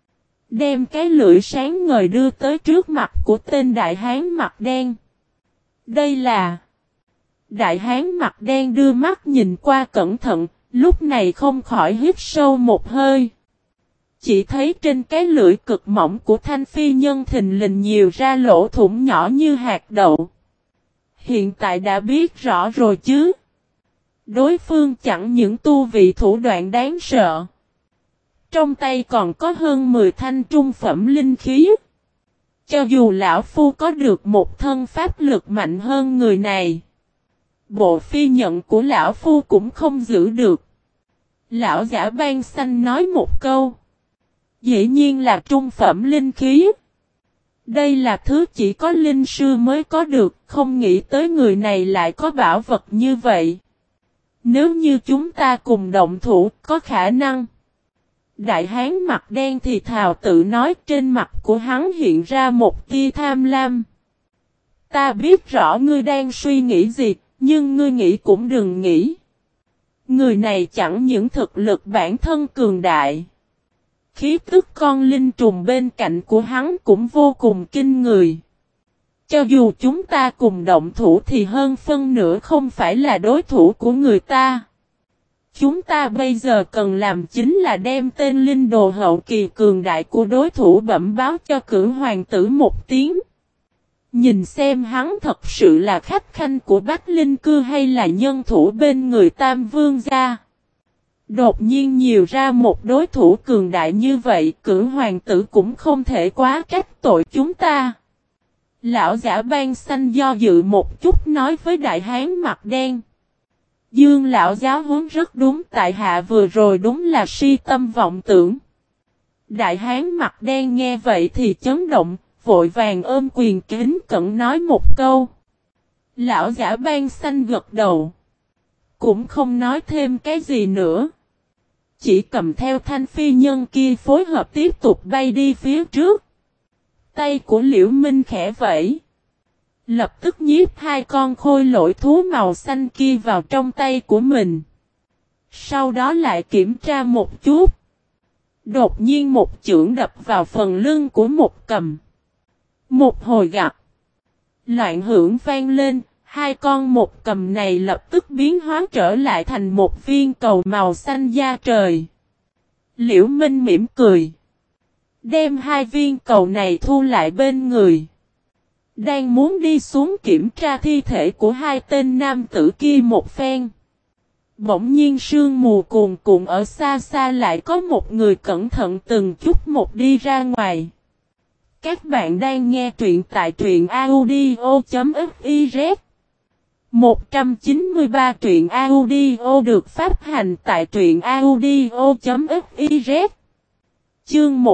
Đem cái lưỡi sáng ngời đưa tới trước mặt của tên đại hán mặt đen. Đây là... Đại hán mặt đen đưa mắt nhìn qua cẩn thận, lúc này không khỏi hít sâu một hơi. Chỉ thấy trên cái lưỡi cực mỏng của thanh phi nhân thình lình nhiều ra lỗ thủng nhỏ như hạt đậu. Hiện tại đã biết rõ rồi chứ. Đối phương chẳng những tu vị thủ đoạn đáng sợ. Trong tay còn có hơn 10 thanh trung phẩm linh khí. Cho dù lão phu có được một thân pháp lực mạnh hơn người này. Bộ phi nhận của lão phu cũng không giữ được. Lão giả ban xanh nói một câu. Dĩ nhiên là trung phẩm linh khí. Đây là thứ chỉ có linh sư mới có được, không nghĩ tới người này lại có bảo vật như vậy. Nếu như chúng ta cùng động thủ, có khả năng. Đại hán mặt đen thì thào tự nói, trên mặt của hắn hiện ra một tia tham lam. Ta biết rõ ngươi đang suy nghĩ gì, nhưng ngươi nghĩ cũng đừng nghĩ. Người này chẳng những thực lực bản thân cường đại. Khí tức con linh trùng bên cạnh của hắn cũng vô cùng kinh người. Cho dù chúng ta cùng động thủ thì hơn phân nửa không phải là đối thủ của người ta. Chúng ta bây giờ cần làm chính là đem tên linh đồ hậu kỳ cường đại của đối thủ bẩm báo cho cửu hoàng tử một tiếng. Nhìn xem hắn thật sự là khách khanh của Bách Linh Cư hay là nhân thủ bên người Tam Vương gia. Đột nhiên nhiều ra một đối thủ cường đại như vậy, Cửu hoàng tử cũng không thể quá trách tội chúng ta. Lão giả ban xanh do dự một chút nói với đại hán mặt đen. Dương lão giáo huấn rất đúng, tại hạ vừa rồi đúng là si tâm vọng tưởng. Đại hán mặt đen nghe vậy thì chấn động, vội vàng ôm quyền kính cẩn nói một câu. Lão giả ban xanh gật đầu. Cũng không nói thêm cái gì nữa. Chỉ cầm theo thanh phi nhân kia phối hợp tiếp tục bay đi phía trước. Tay của Liễu Minh khẽ vẫy. Lập tức nhiếp hai con khôi lỗi thú màu xanh kia vào trong tay của mình. Sau đó lại kiểm tra một chút. Đột nhiên một chưởng đập vào phần lưng của một cầm. Một hồi gặp. Loạn hưởng vang lên. Hai con một cầm này lập tức biến hóa trở lại thành một viên cầu màu xanh da trời. Liễu Minh mỉm cười. Đem hai viên cầu này thu lại bên người. Đang muốn đi xuống kiểm tra thi thể của hai tên nam tử kia một phen. Bỗng nhiên sương mù cuồn cuộn ở xa xa lại có một người cẩn thận từng chút một đi ra ngoài. Các bạn đang nghe truyện tại truyện audio.fiz 193 truyện audio được phát hành tại truyện audio.fiz. Chương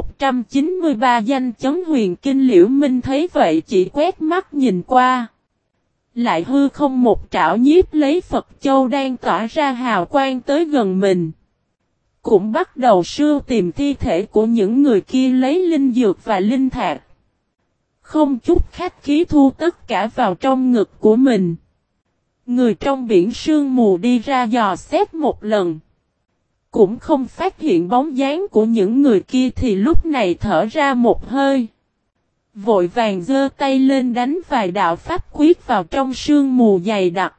193 danh chấn huyền kinh. Liễu Minh thấy vậy chỉ quét mắt nhìn qua. Lại hư không một trảo nhiếp lấy Phật Châu đang tỏa ra hào quang tới gần mình. Cũng bắt đầu sưu tìm thi thể của những người kia lấy linh dược và linh thạch. Không chút khách khí thu tất cả vào trong ngực của mình. Người trong biển sương mù đi ra dò xét một lần. Cũng không phát hiện bóng dáng của những người kia thì lúc này thở ra một hơi. Vội vàng giơ tay lên đánh vài đạo pháp quyết vào trong sương mù dày đặc.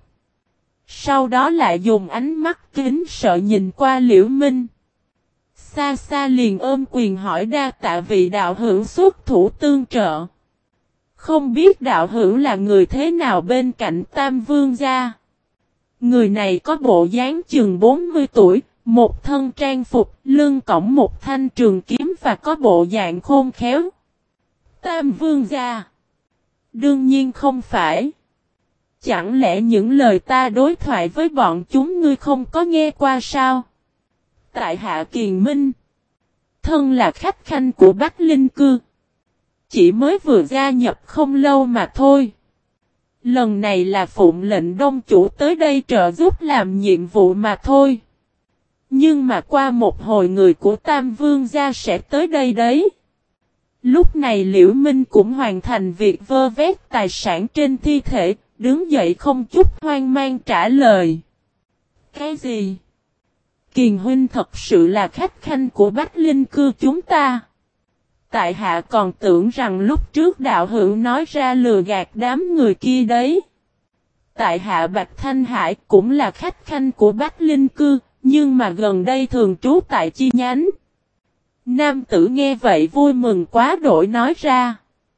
Sau đó lại dùng ánh mắt kính sợ nhìn qua Liễu Minh. Xa xa liền ôm quyền hỏi đa tạ vị đạo hữu xuất thủ tương trợ. Không biết đạo hữu là người thế nào bên cạnh Tam Vương gia. Người này có bộ dáng chừng 40 tuổi, một thân trang phục, lưng cõng một thanh trường kiếm và có bộ dạng khôn khéo. Tam Vương gia. Đương nhiên không phải. Chẳng lẽ những lời ta đối thoại với bọn chúng ngươi không có nghe qua sao? Tại hạ Kiền Minh. Thân là khách khanh của Bách Linh Cư. Chỉ mới vừa gia nhập không lâu mà thôi. Lần này là phụng lệnh đông chủ tới đây trợ giúp làm nhiệm vụ mà thôi. Nhưng mà qua một hồi người của Tam Vương gia sẽ tới đây đấy. Lúc này Liễu Minh cũng hoàn thành việc vơ vét tài sản trên thi thể, đứng dậy không chút hoang mang trả lời. Cái gì? Kiền huynh thật sự là khách khanh của Bách Linh Cư chúng ta. Tại hạ còn tưởng rằng lúc trước đạo hữu nói ra lừa gạt đám người kia đấy. Tại hạ Bạch Thanh Hải cũng là khách khanh của Bách Linh Cư, nhưng mà gần đây thường trú tại chi nhánh. Nam tử nghe vậy vui mừng quá đổi nói ra.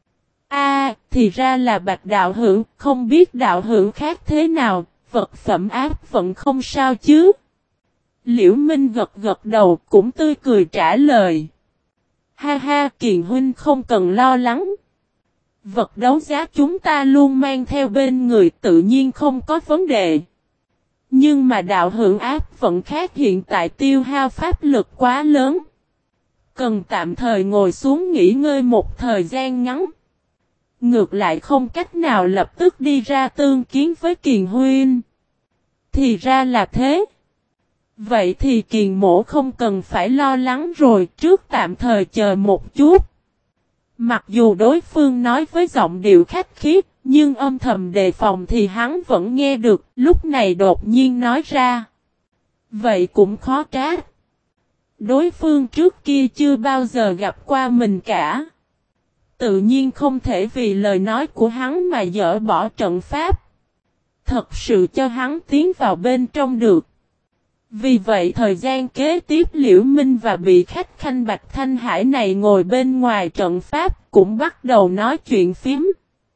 Thì ra là Bạch đạo hữu, không biết đạo hữu khác thế nào, vật phẩm ác vẫn không sao chứ. Liễu Minh gật gật đầu cũng tươi cười trả lời. Ha ha, Kiền huynh không cần lo lắng. Vật đấu giá chúng ta luôn mang theo bên người tự nhiên không có vấn đề. Nhưng mà đạo hữu ác vận khác hiện tại tiêu hao pháp lực quá lớn. Cần tạm thời ngồi xuống nghỉ ngơi một thời gian ngắn. Ngược lại không cách nào lập tức đi ra tương kiến với Kiền huynh. Thì ra là thế. Vậy thì Kiền mỗ không cần phải lo lắng rồi, trước tạm thời chờ một chút. Mặc dù đối phương nói với giọng điệu khách khí, nhưng âm thầm đề phòng thì hắn vẫn nghe được, lúc này đột nhiên nói ra. Vậy cũng khó trách. Đối phương trước kia chưa bao giờ gặp qua mình cả. Tự nhiên không thể vì lời nói của hắn mà dỡ bỏ trận pháp. Thật sự cho hắn tiến vào bên trong được. Vì vậy thời gian kế tiếp Liễu Minh và vị khách khanh Bạch Thanh Hải này ngồi bên ngoài trận pháp cũng bắt đầu nói chuyện phím.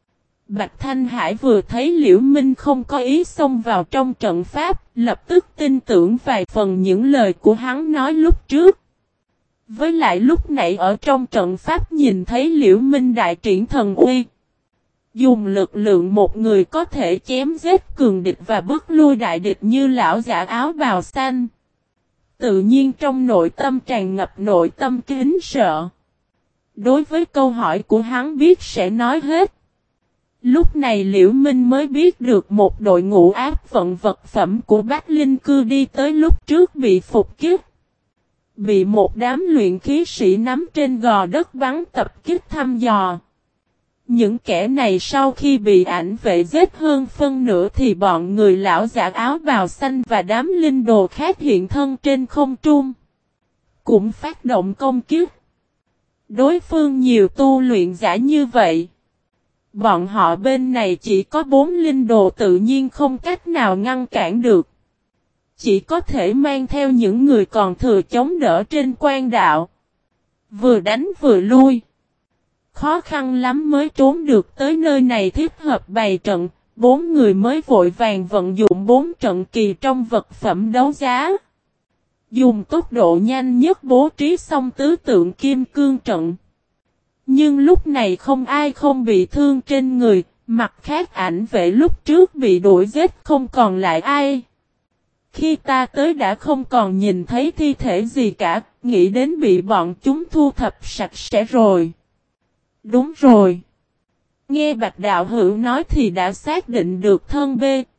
Bạch Thanh Hải vừa thấy Liễu Minh không có ý xông vào trong trận pháp, lập tức tin tưởng vài phần những lời của hắn nói lúc trước. Với lại lúc nãy ở trong trận pháp nhìn thấy Liễu Minh đại triển thần uy. Dùng lực lượng một người có thể chém giết cường địch và bức lui đại địch như lão giả áo bào xanh. Tự nhiên trong nội tâm tràn ngập nội tâm kính sợ. Đối với câu hỏi của hắn biết sẽ nói hết. Lúc này Liễu Minh mới biết được một đội ngũ áp vận vật phẩm của Bách Linh Cư đi tới lúc trước bị phục kích. Bị một đám luyện khí sĩ nắm trên gò đất bắn tập kích thăm dò. Những kẻ này sau khi bị ảnh vệ giết hơn phân nửa thì bọn người lão giả áo bào xanh và đám linh đồ khác hiện thân trên không trung. Cũng phát động công kích. Đối phương nhiều tu luyện giả như vậy. Bọn họ bên này chỉ có 4 linh đồ tự nhiên không cách nào ngăn cản được. Chỉ có thể mang theo những người còn thừa chống đỡ trên quan đạo. Vừa đánh vừa lui. Khó khăn lắm mới trốn được tới nơi này thích hợp bày trận. 4 người mới vội vàng vận dụng 4 trận kỳ trong vật phẩm đấu giá. Dùng tốc độ nhanh nhất bố trí xong tứ tượng kim cương trận. Nhưng lúc này không ai không bị thương trên người, mặt khác ảnh vệ lúc trước bị đuổi giết không còn lại ai. Khi ta tới đã không còn nhìn thấy thi thể gì cả, nghĩ đến bị bọn chúng thu thập sạch sẽ rồi. Đúng rồi. Nghe Bạch Đạo Hữu nói thì đã xác định được thân B.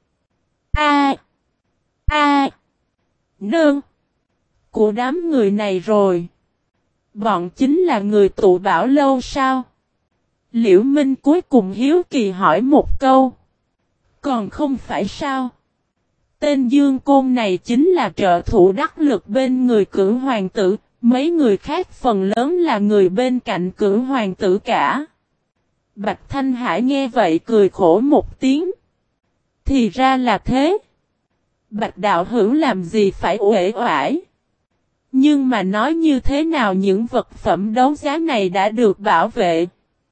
Nương. Của đám người này rồi. Bọn chính là người tụ bảo lâu sao? Liễu Minh cuối cùng hiếu kỳ hỏi một câu. Còn không phải sao? Tên Dương Côn này chính là trợ thủ đắc lực bên người Cửu Hoàng tử, mấy người khác phần lớn là người bên cạnh Cửu Hoàng tử cả. Bạch Thanh Hải nghe vậy cười khổ một tiếng. Thì ra là thế. Bạch Đạo Hữu làm gì phải uể oải. Nhưng mà nói như thế nào những vật phẩm đấu giá này đã được bảo vệ.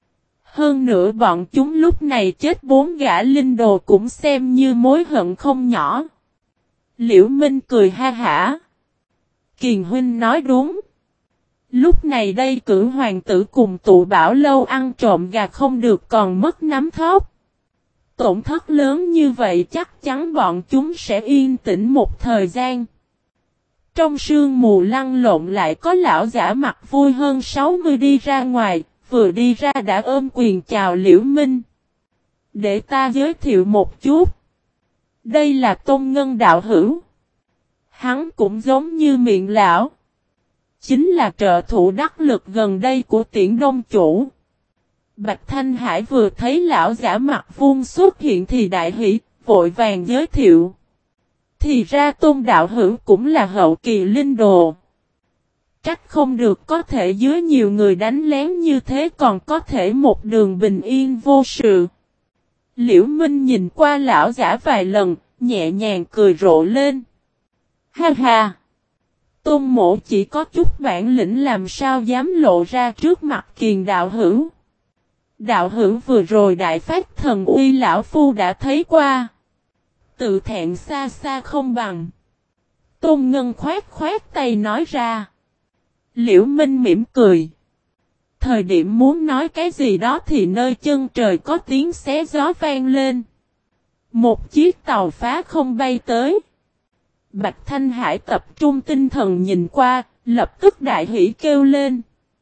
Hơn nữa bọn chúng lúc này chết 4 gã linh đồ cũng xem như mối hận không nhỏ. Liễu Minh cười ha hả. Kiền huynh nói đúng. Lúc này đây Cửu Hoàng tử cùng tụ bảo lâu ăn trộm gà không được còn mất nắm thóp. Tổn thất lớn như vậy chắc chắn bọn chúng sẽ yên tĩnh một thời gian. Trong sương mù lăn lộn lại có lão giả mặt vui hơn 60 đi ra ngoài, vừa đi ra đã ôm quyền chào Liễu Minh. Để ta giới thiệu một chút. Đây là Tôn Ngân đạo hữu. Hắn cũng giống như miệng lão. Chính là trợ thủ đắc lực gần đây của Tiễn Đông chủ. Bạch Thanh Hải vừa thấy lão giả mặt vuông xuất hiện thì đại hỉ, vội vàng giới thiệu. Thì ra Tôn đạo hữu cũng là hậu kỳ linh đồ. Trách không được có thể dưới nhiều người đánh lén như thế còn có thể một đường bình yên vô sự. Liễu Minh nhìn qua lão giả vài lần, nhẹ nhàng cười rộ lên. Ha ha! Tôn mộ chỉ có chút bản lĩnh làm sao dám lộ ra trước mặt Kiền đạo hữu. Đạo hữu vừa rồi đại phát thần uy lão phu đã thấy qua. Tự thẹn xa xa không bằng. Tôn Ngân khoát tay nói ra. Liễu Minh mỉm cười. Thời điểm muốn nói cái gì đó thì nơi chân trời có tiếng xé gió vang lên. Một chiếc tàu phá không bay tới. Bạch Thanh Hải tập trung tinh thần nhìn qua, lập tức đại hỉ kêu lên.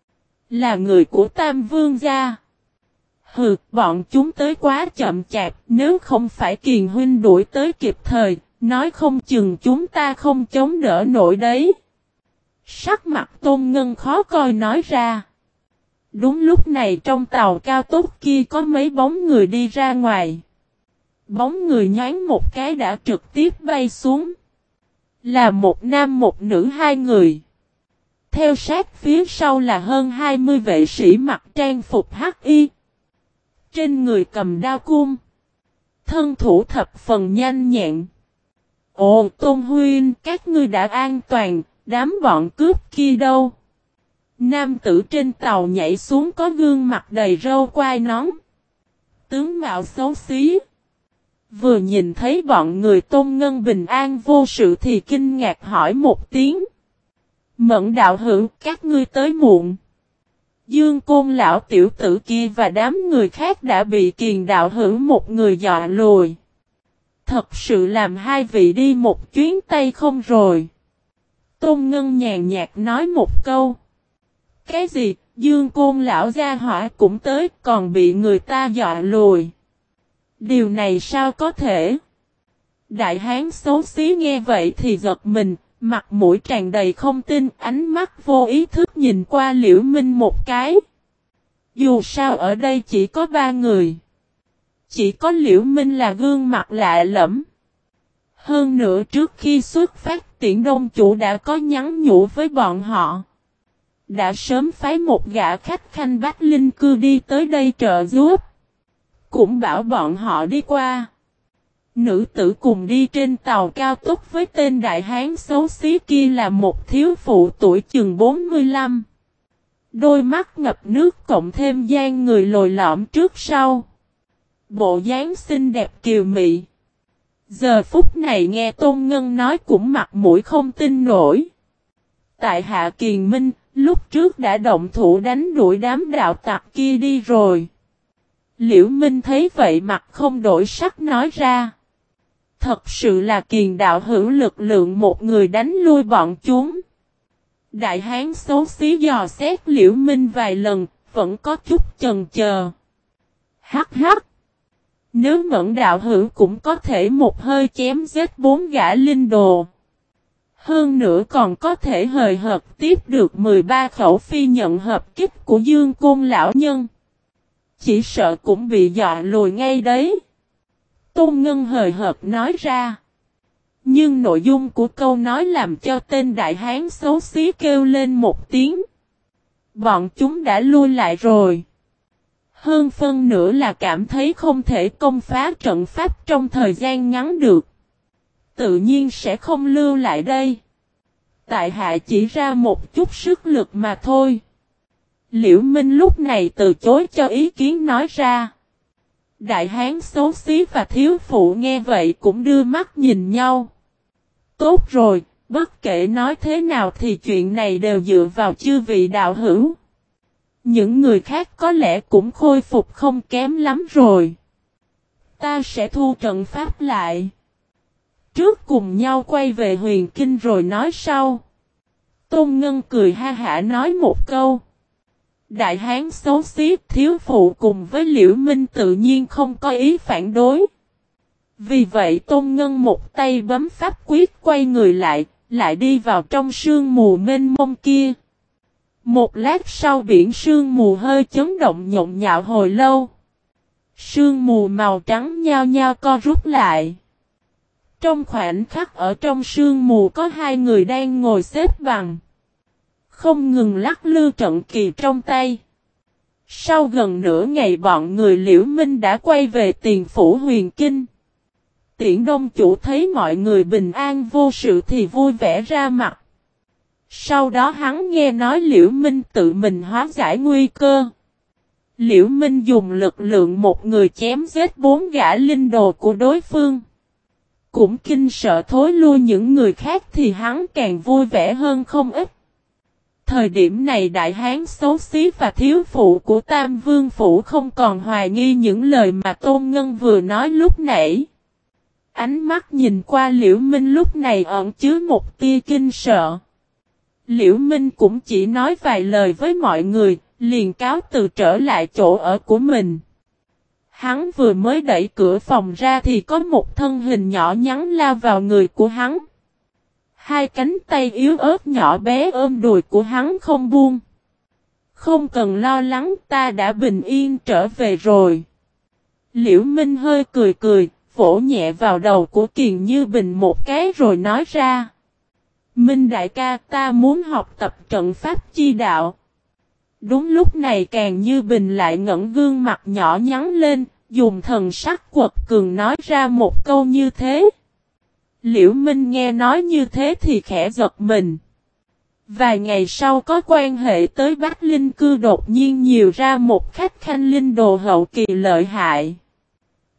Là người của Tam Vương gia. Hừ, bọn chúng tới quá chậm chạp, nếu không phải Kiền huynh đuổi tới kịp thời, nói không chừng chúng ta không chống đỡ nổi đấy. Sắc mặt Tôn Ngân khó coi nói ra. Đúng lúc này trong tàu cao tốc kia có mấy bóng người đi ra ngoài. Bóng người nhoáng một cái đã trực tiếp bay xuống. Là một nam một nữ hai người. Theo sát phía sau là hơn 20 vệ sĩ mặc trang phục hắc y. Trên người cầm đao cung. Thân thủ thập phần nhanh nhẹn. Ồ Tôn huynh, các ngươi đã an toàn, đám bọn cướp kia đâu? Nam tử trên tàu nhảy xuống có gương mặt đầy râu quai nón. tướng mạo xấu xí. Vừa nhìn thấy bọn người Tôn Ngân bình an vô sự thì kinh ngạc hỏi một tiếng. Mẫn đạo hữu, các ngươi tới muộn. Dương Côn lão tiểu tử kia và đám người khác đã bị Kiền đạo hữu một người dọa lùi. Thật sự làm hai vị đi một chuyến tay không rồi. Tôn Ngân nhàn nhạt nói một câu. Cái gì, Dương Côn lão gia hỏa cũng tới còn bị người ta dọa lùi. Điều này sao có thể? Đại hán xấu xí nghe vậy thì giật mình, mặt mũi tràn đầy không tin, ánh mắt vô ý thức nhìn qua Liễu Minh một cái. Dù sao ở đây chỉ có 3 người. Chỉ có Liễu Minh là gương mặt lạ lẫm. Hơn nữa trước khi xuất phát Tiễn Đông chủ đã có nhắn nhủ với bọn họ. Đã sớm phái một gã khách khanh Bách Linh cư đi tới đây trợ giúp. Cũng bảo bọn họ đi qua. Nữ tử cùng đi trên tàu cao tốc với tên đại hán xấu xí kia là một thiếu phụ tuổi chừng 45. Đôi mắt ngập nước cộng thêm dáng người lồi lõm trước sau. Bộ dáng xinh đẹp kiều mị. Giờ phút này nghe Tôn Ngân nói cũng mặt mũi không tin nổi. Tại Hạ Kiền Minh, lúc trước đã động thủ đánh đuổi đám đạo tặc kia đi rồi. Liễu Minh thấy vậy mặt không đổi sắc nói ra. Thật sự là Kiền đạo hữu lực lượng một người đánh lui bọn chúng. Đại hán xấu xí dò xét Liễu Minh vài lần, vẫn có chút chần chờ. Hắc hắc. Nếu Mẫn đạo hữu cũng có thể một hơi chém giết 4 gã linh đồ. Hơn nữa còn có thể hời hợt tiếp được 13 khẩu phi nhận hợp kích của Dương Côn lão nhân. Chỉ sợ cũng bị dọa lùi ngay đấy. Tôn Ngân hời hợt nói ra. Nhưng nội dung của câu nói làm cho tên đại hán xấu xí kêu lên một tiếng. Bọn chúng đã lui lại rồi. Hơn phân nữa là cảm thấy không thể công phá trận pháp trong thời gian ngắn được. Tự nhiên sẽ không lưu lại đây. Tại hạ chỉ ra một chút sức lực mà thôi. Liễu Minh lúc này từ chối cho ý kiến nói ra. Đại hán xấu xí và thiếu phụ nghe vậy cũng đưa mắt nhìn nhau. Tốt rồi, bất kể nói thế nào thì chuyện này đều dựa vào chư vị đạo hữu. Những người khác có lẽ cũng khôi phục không kém lắm rồi. Ta sẽ thu trận pháp lại. Trước cùng nhau quay về Huyền Kinh rồi nói sau. Tôn Ngân cười ha hả nói một câu. Đại hán xấu xí thiếu phụ cùng với Liễu Minh tự nhiên không có ý phản đối. Vì vậy Tôn Ngân một tay bấm pháp quyết quay người lại đi vào trong sương mù mênh mông kia. Một lát sau biển sương mù hơi chấn động nhộn nhạo hồi lâu. Sương mù màu trắng nhao nhao co rút lại. Trong khoảnh khắc ở trong sương mù có 2 người đang ngồi xếp bằng. Không ngừng lắc lư trận kỳ trong tay. Sau gần nửa ngày bọn người Liễu Minh đã quay về Tiền Phủ Huyền Kinh. Tiễn Đông chủ thấy mọi người bình an vô sự thì vui vẻ ra mặt. Sau đó hắn nghe nói Liễu Minh tự mình hóa giải nguy cơ. Liễu Minh dùng lực lượng một người chém giết 4 gã linh đồ của đối phương. Cũng kinh sợ thối lui những người khác thì hắn càng vui vẻ hơn không ít. Thời điểm này đại hán xấu xí và thiếu phụ của Tam Vương Phủ không còn hoài nghi những lời mà Tôn Ngân vừa nói lúc nãy. Ánh mắt nhìn qua Liễu Minh lúc này ẩn chứa một tia kinh sợ. Liễu Minh cũng chỉ nói vài lời với mọi người, liền cáo từ trở lại chỗ ở của mình. Hắn vừa mới đẩy cửa phòng ra thì có một thân hình nhỏ nhắn lao vào người của hắn. 2 cánh tay yếu ớt nhỏ bé ôm đùi của hắn không buông. Không cần lo lắng, ta đã bình yên trở về rồi. Liễu Minh hơi cười cười, vỗ nhẹ vào đầu của Kiền Như Bình một cái rồi nói ra. Minh đại ca, ta muốn học tập trận pháp chi đạo. Đúng lúc này Kiền Như Bình lại ngẩng gương mặt nhỏ nhắn lên, dùng thần sắc quật cường nói ra một câu như thế. Liễu Minh nghe nói như thế thì khẽ giật mình. Vài ngày sau có quan hệ tới Bách Linh Cư đột nhiên nhiều ra một khách khanh linh đồ hậu kỳ lợi hại.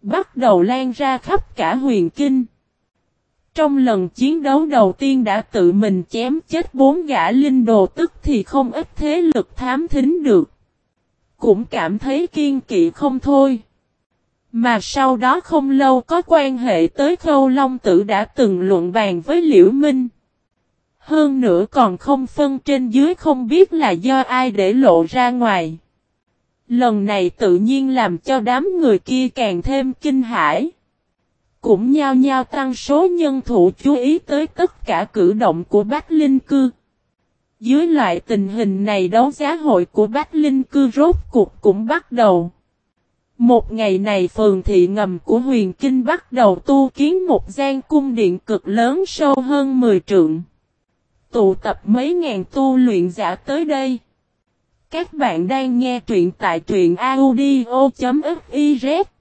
bắt đầu lan ra khắp cả huyền kinh. Trong lần chiến đấu đầu tiên đã tự mình chém chết 4 gã linh đồ tức thì không ít thế lực thám thính được. Cũng cảm thấy kiên kỵ không thôi. Mà sau đó không lâu có quan hệ tới Khâu Long Tử đã từng luận bàn với Liễu Minh. Hơn nữa còn không phân trên dưới không biết là do ai để lộ ra ngoài. Lần này tự nhiên làm cho đám người kia càng thêm kinh hãi. Cũng nhao nhao tăng số nhân thủ chú ý tới tất cả cử động của Bách Linh Cư. Dưới loại tình hình này đấu giá hội của Bách Linh Cư rốt cuộc cũng bắt đầu. Một ngày này phường thị ngầm của Huyền Kinh bắt đầu tu kiến một gian cung điện cực lớn sâu hơn 10 trượng. Tụ tập mấy ngàn tu luyện giả tới đây. Các bạn đang nghe truyện tại truyện audio.fiz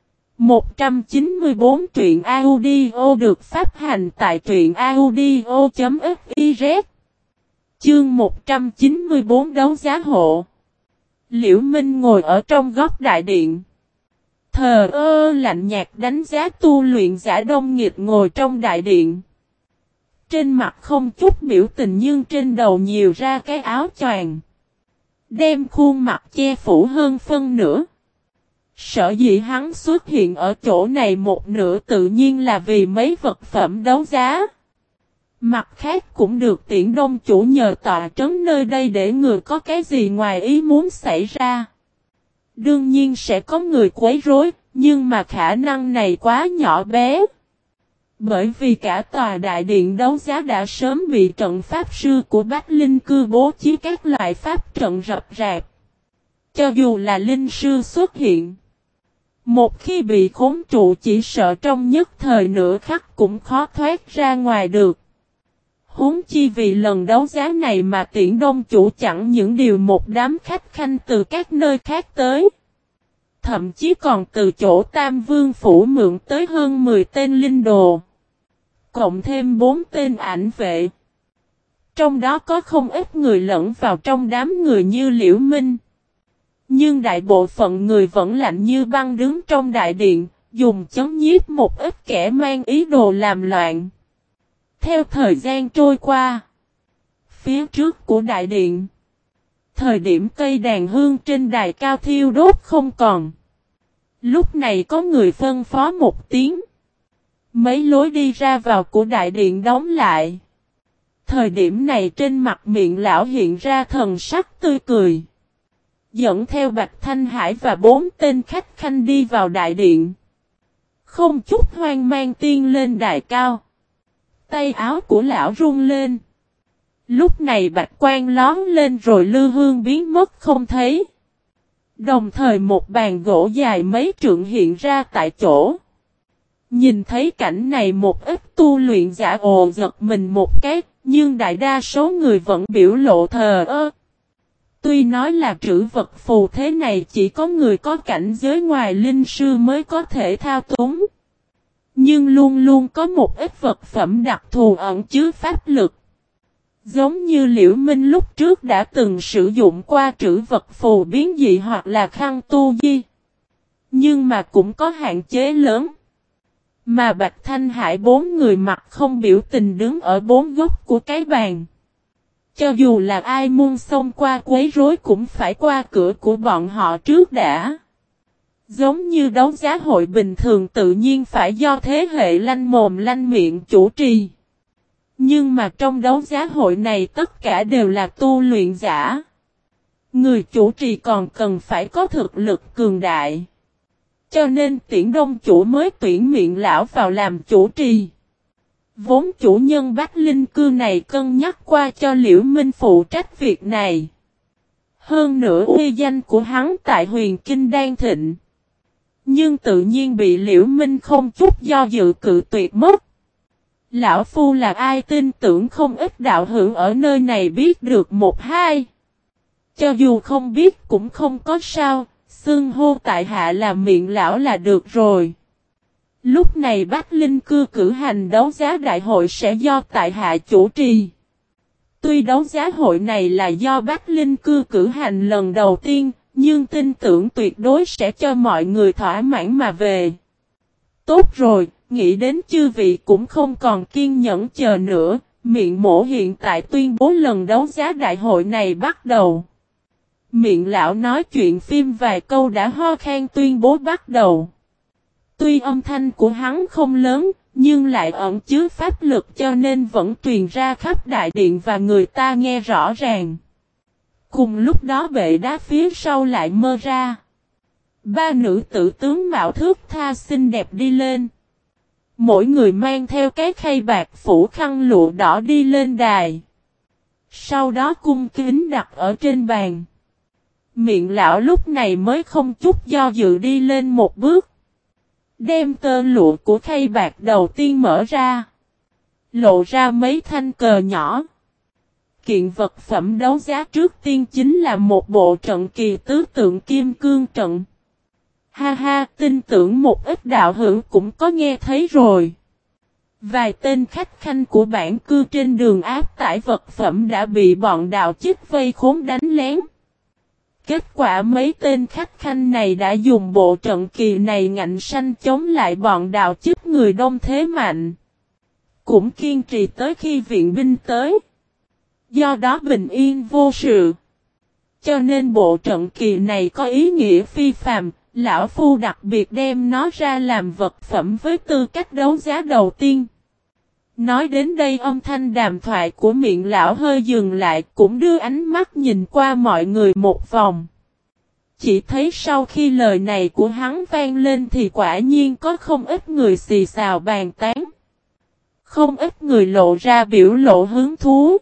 194 truyện audio được phát hành tại truyện audio.fiz Chương 194 đấu giá hộ. Liễu Minh ngồi ở trong góc đại điện. Thờ ơ lạnh nhạt đánh giá tu luyện giả đông nghịt ngồi trong đại điện. Trên mặt không chút biểu tình nhưng trên đầu nhiều ra cái áo choàng. Đem khuôn mặt che phủ hơn phân nửa. Sở dĩ hắn xuất hiện ở chỗ này một nửa tự nhiên là vì mấy vật phẩm đấu giá. Mặt khác cũng được Tiễn Đông chủ nhờ tọa trấn nơi đây để người có cái gì ngoài ý muốn xảy ra. Đương nhiên sẽ có người quấy rối, nhưng mà khả năng này quá nhỏ bé. Bởi vì cả tòa đại điện đấu giá đã sớm bị trận pháp sư của Bách Linh Cư bố trí các loại pháp trận rập rạp. Cho dù là linh sư xuất hiện, một khi bị khốn trụ chỉ sợ trong nhất thời nửa khắc cũng khó thoát ra ngoài được. Huống chi vì lần đấu giá này mà Tiễn Đông chủ chẳng những điều một đám khách khanh từ các nơi khác tới. Thậm chí còn từ chỗ Tam Vương Phủ mượn tới hơn 10 tên linh đồ. Cộng thêm 4 tên ảnh vệ. Trong đó có không ít người lẫn vào trong đám người như Liễu Minh. Nhưng đại bộ phận người vẫn lạnh như băng đứng trong đại điện, dùng chấn nhiếp một ít kẻ mang ý đồ làm loạn. Theo thời gian trôi qua, phía trước của đại điện, thời điểm cây đàn hương trên đài cao thiêu đốt không còn. Lúc này có người phân phó một tiếng. Mấy lối đi ra vào của đại điện đóng lại. Thời điểm này trên mặt miệng lão hiện ra thần sắc tươi cười. Dẫn theo Bạch Thanh Hải và 4 tên khách khanh đi vào đại điện. Không chút hoang mang tiên lên đài cao. Tay áo của lão rung lên. Lúc này bạch quang lón lên rồi lư hương biến mất không thấy. Đồng thời một bàn gỗ dài mấy trượng hiện ra tại chỗ. Nhìn thấy cảnh này một ít tu luyện giả ồ giật mình một cái, nhưng đại đa số người vẫn biểu lộ thờ ơ. Tuy nói là trữ vật phù thế này chỉ có người có cảnh giới ngoài linh sư mới có thể thao túng. Nhưng luôn luôn có một ít vật phẩm đặc thù ẩn chứa pháp lực. Giống như Liễu Minh lúc trước đã từng sử dụng qua trữ vật phù biến dị hoặc là khăn tu di. Nhưng mà cũng có hạn chế lớn. Mà Bạch Thanh Hải 4 người mặt không biểu tình đứng ở 4 góc của cái bàn. Cho dù là ai muốn xông qua quấy rối cũng phải qua cửa của bọn họ trước đã. Giống như đấu giá hội bình thường tự nhiên phải do thế hệ lanh mồm lanh miệng chủ trì. Nhưng mà trong đấu giá hội này tất cả đều là tu luyện giả. Người chủ trì còn cần phải có thực lực cường đại. Cho nên Tiễn Đông chủ mới tuyển miệng lão vào làm chủ trì. Vốn chủ nhân Bách Linh Cư này cân nhắc qua cho Liễu Minh phụ trách việc này. Hơn nữa uy danh của hắn tại Huyền Kinh đang thịnh. Nhưng tự nhiên bị Liễu Minh không chút do dự cự tuyệt mất. Lão Phu là ai tin tưởng không ít đạo hữu ở nơi này biết được một hai. Cho dù không biết cũng không có sao, xưng hô tại hạ là miệng lão là được rồi. Lúc này Bách Linh Cư cử hành đấu giá đại hội sẽ do tại hạ chủ trì. Tuy đấu giá hội này là do Bách Linh Cư cử hành lần đầu tiên, nhưng tin tưởng tuyệt đối sẽ cho mọi người thỏa mãn mà về. Tốt rồi, nghĩ đến chư vị cũng không còn kiên nhẫn chờ nữa, miệng mổ hiện tại tuyên bố lần đấu giá đại hội này bắt đầu. Miệng lão nói chuyện phim vài câu đã ho khan tuyên bố bắt đầu. Tuy âm thanh của hắn không lớn, nhưng lại ẩn chứa pháp lực cho nên vẫn truyền ra khắp đại điện và người ta nghe rõ ràng. Cùng lúc đó bệ đá phía sau lại mơ ra. Ba nữ tử tướng mạo thước tha xinh đẹp đi lên. Mỗi người mang theo cái khay bạc phủ khăn lụa đỏ đi lên đài. Sau đó cung kính đặt ở trên bàn. Miệng lão lúc này mới không chút do dự đi lên một bước. Đem tơ lụa của khay bạc đầu tiên mở ra. Lộ ra mấy thanh cờ nhỏ. Kiện vật phẩm đấu giá trước tiên chính là một bộ trận kỳ tứ tượng kim cương trận. Ha ha, tin tưởng một ít đạo hữu cũng có nghe thấy rồi. Vài tên khách khanh của bản cư trên đường áp tải vật phẩm đã bị bọn đạo chích vây khốn đánh lén. Kết quả mấy tên khách khanh này đã dùng bộ trận kỳ này ngạnh sanh chống lại bọn đạo chích người đông thế mạnh. Cũng kiên trì tới khi viện binh tới. Do đó bình yên vô sự. Cho nên bộ trận kỳ này có ý nghĩa phi phàm, lão phu đặc biệt đem nó ra làm vật phẩm với tư cách đấu giá đầu tiên. Nói đến đây âm thanh đàm thoại của miệng lão hơi dừng lại cũng đưa ánh mắt nhìn qua mọi người một vòng. Chỉ thấy sau khi lời này của hắn vang lên thì quả nhiên có không ít người xì xào bàn tán. Không ít người lộ ra biểu lộ hứng thú.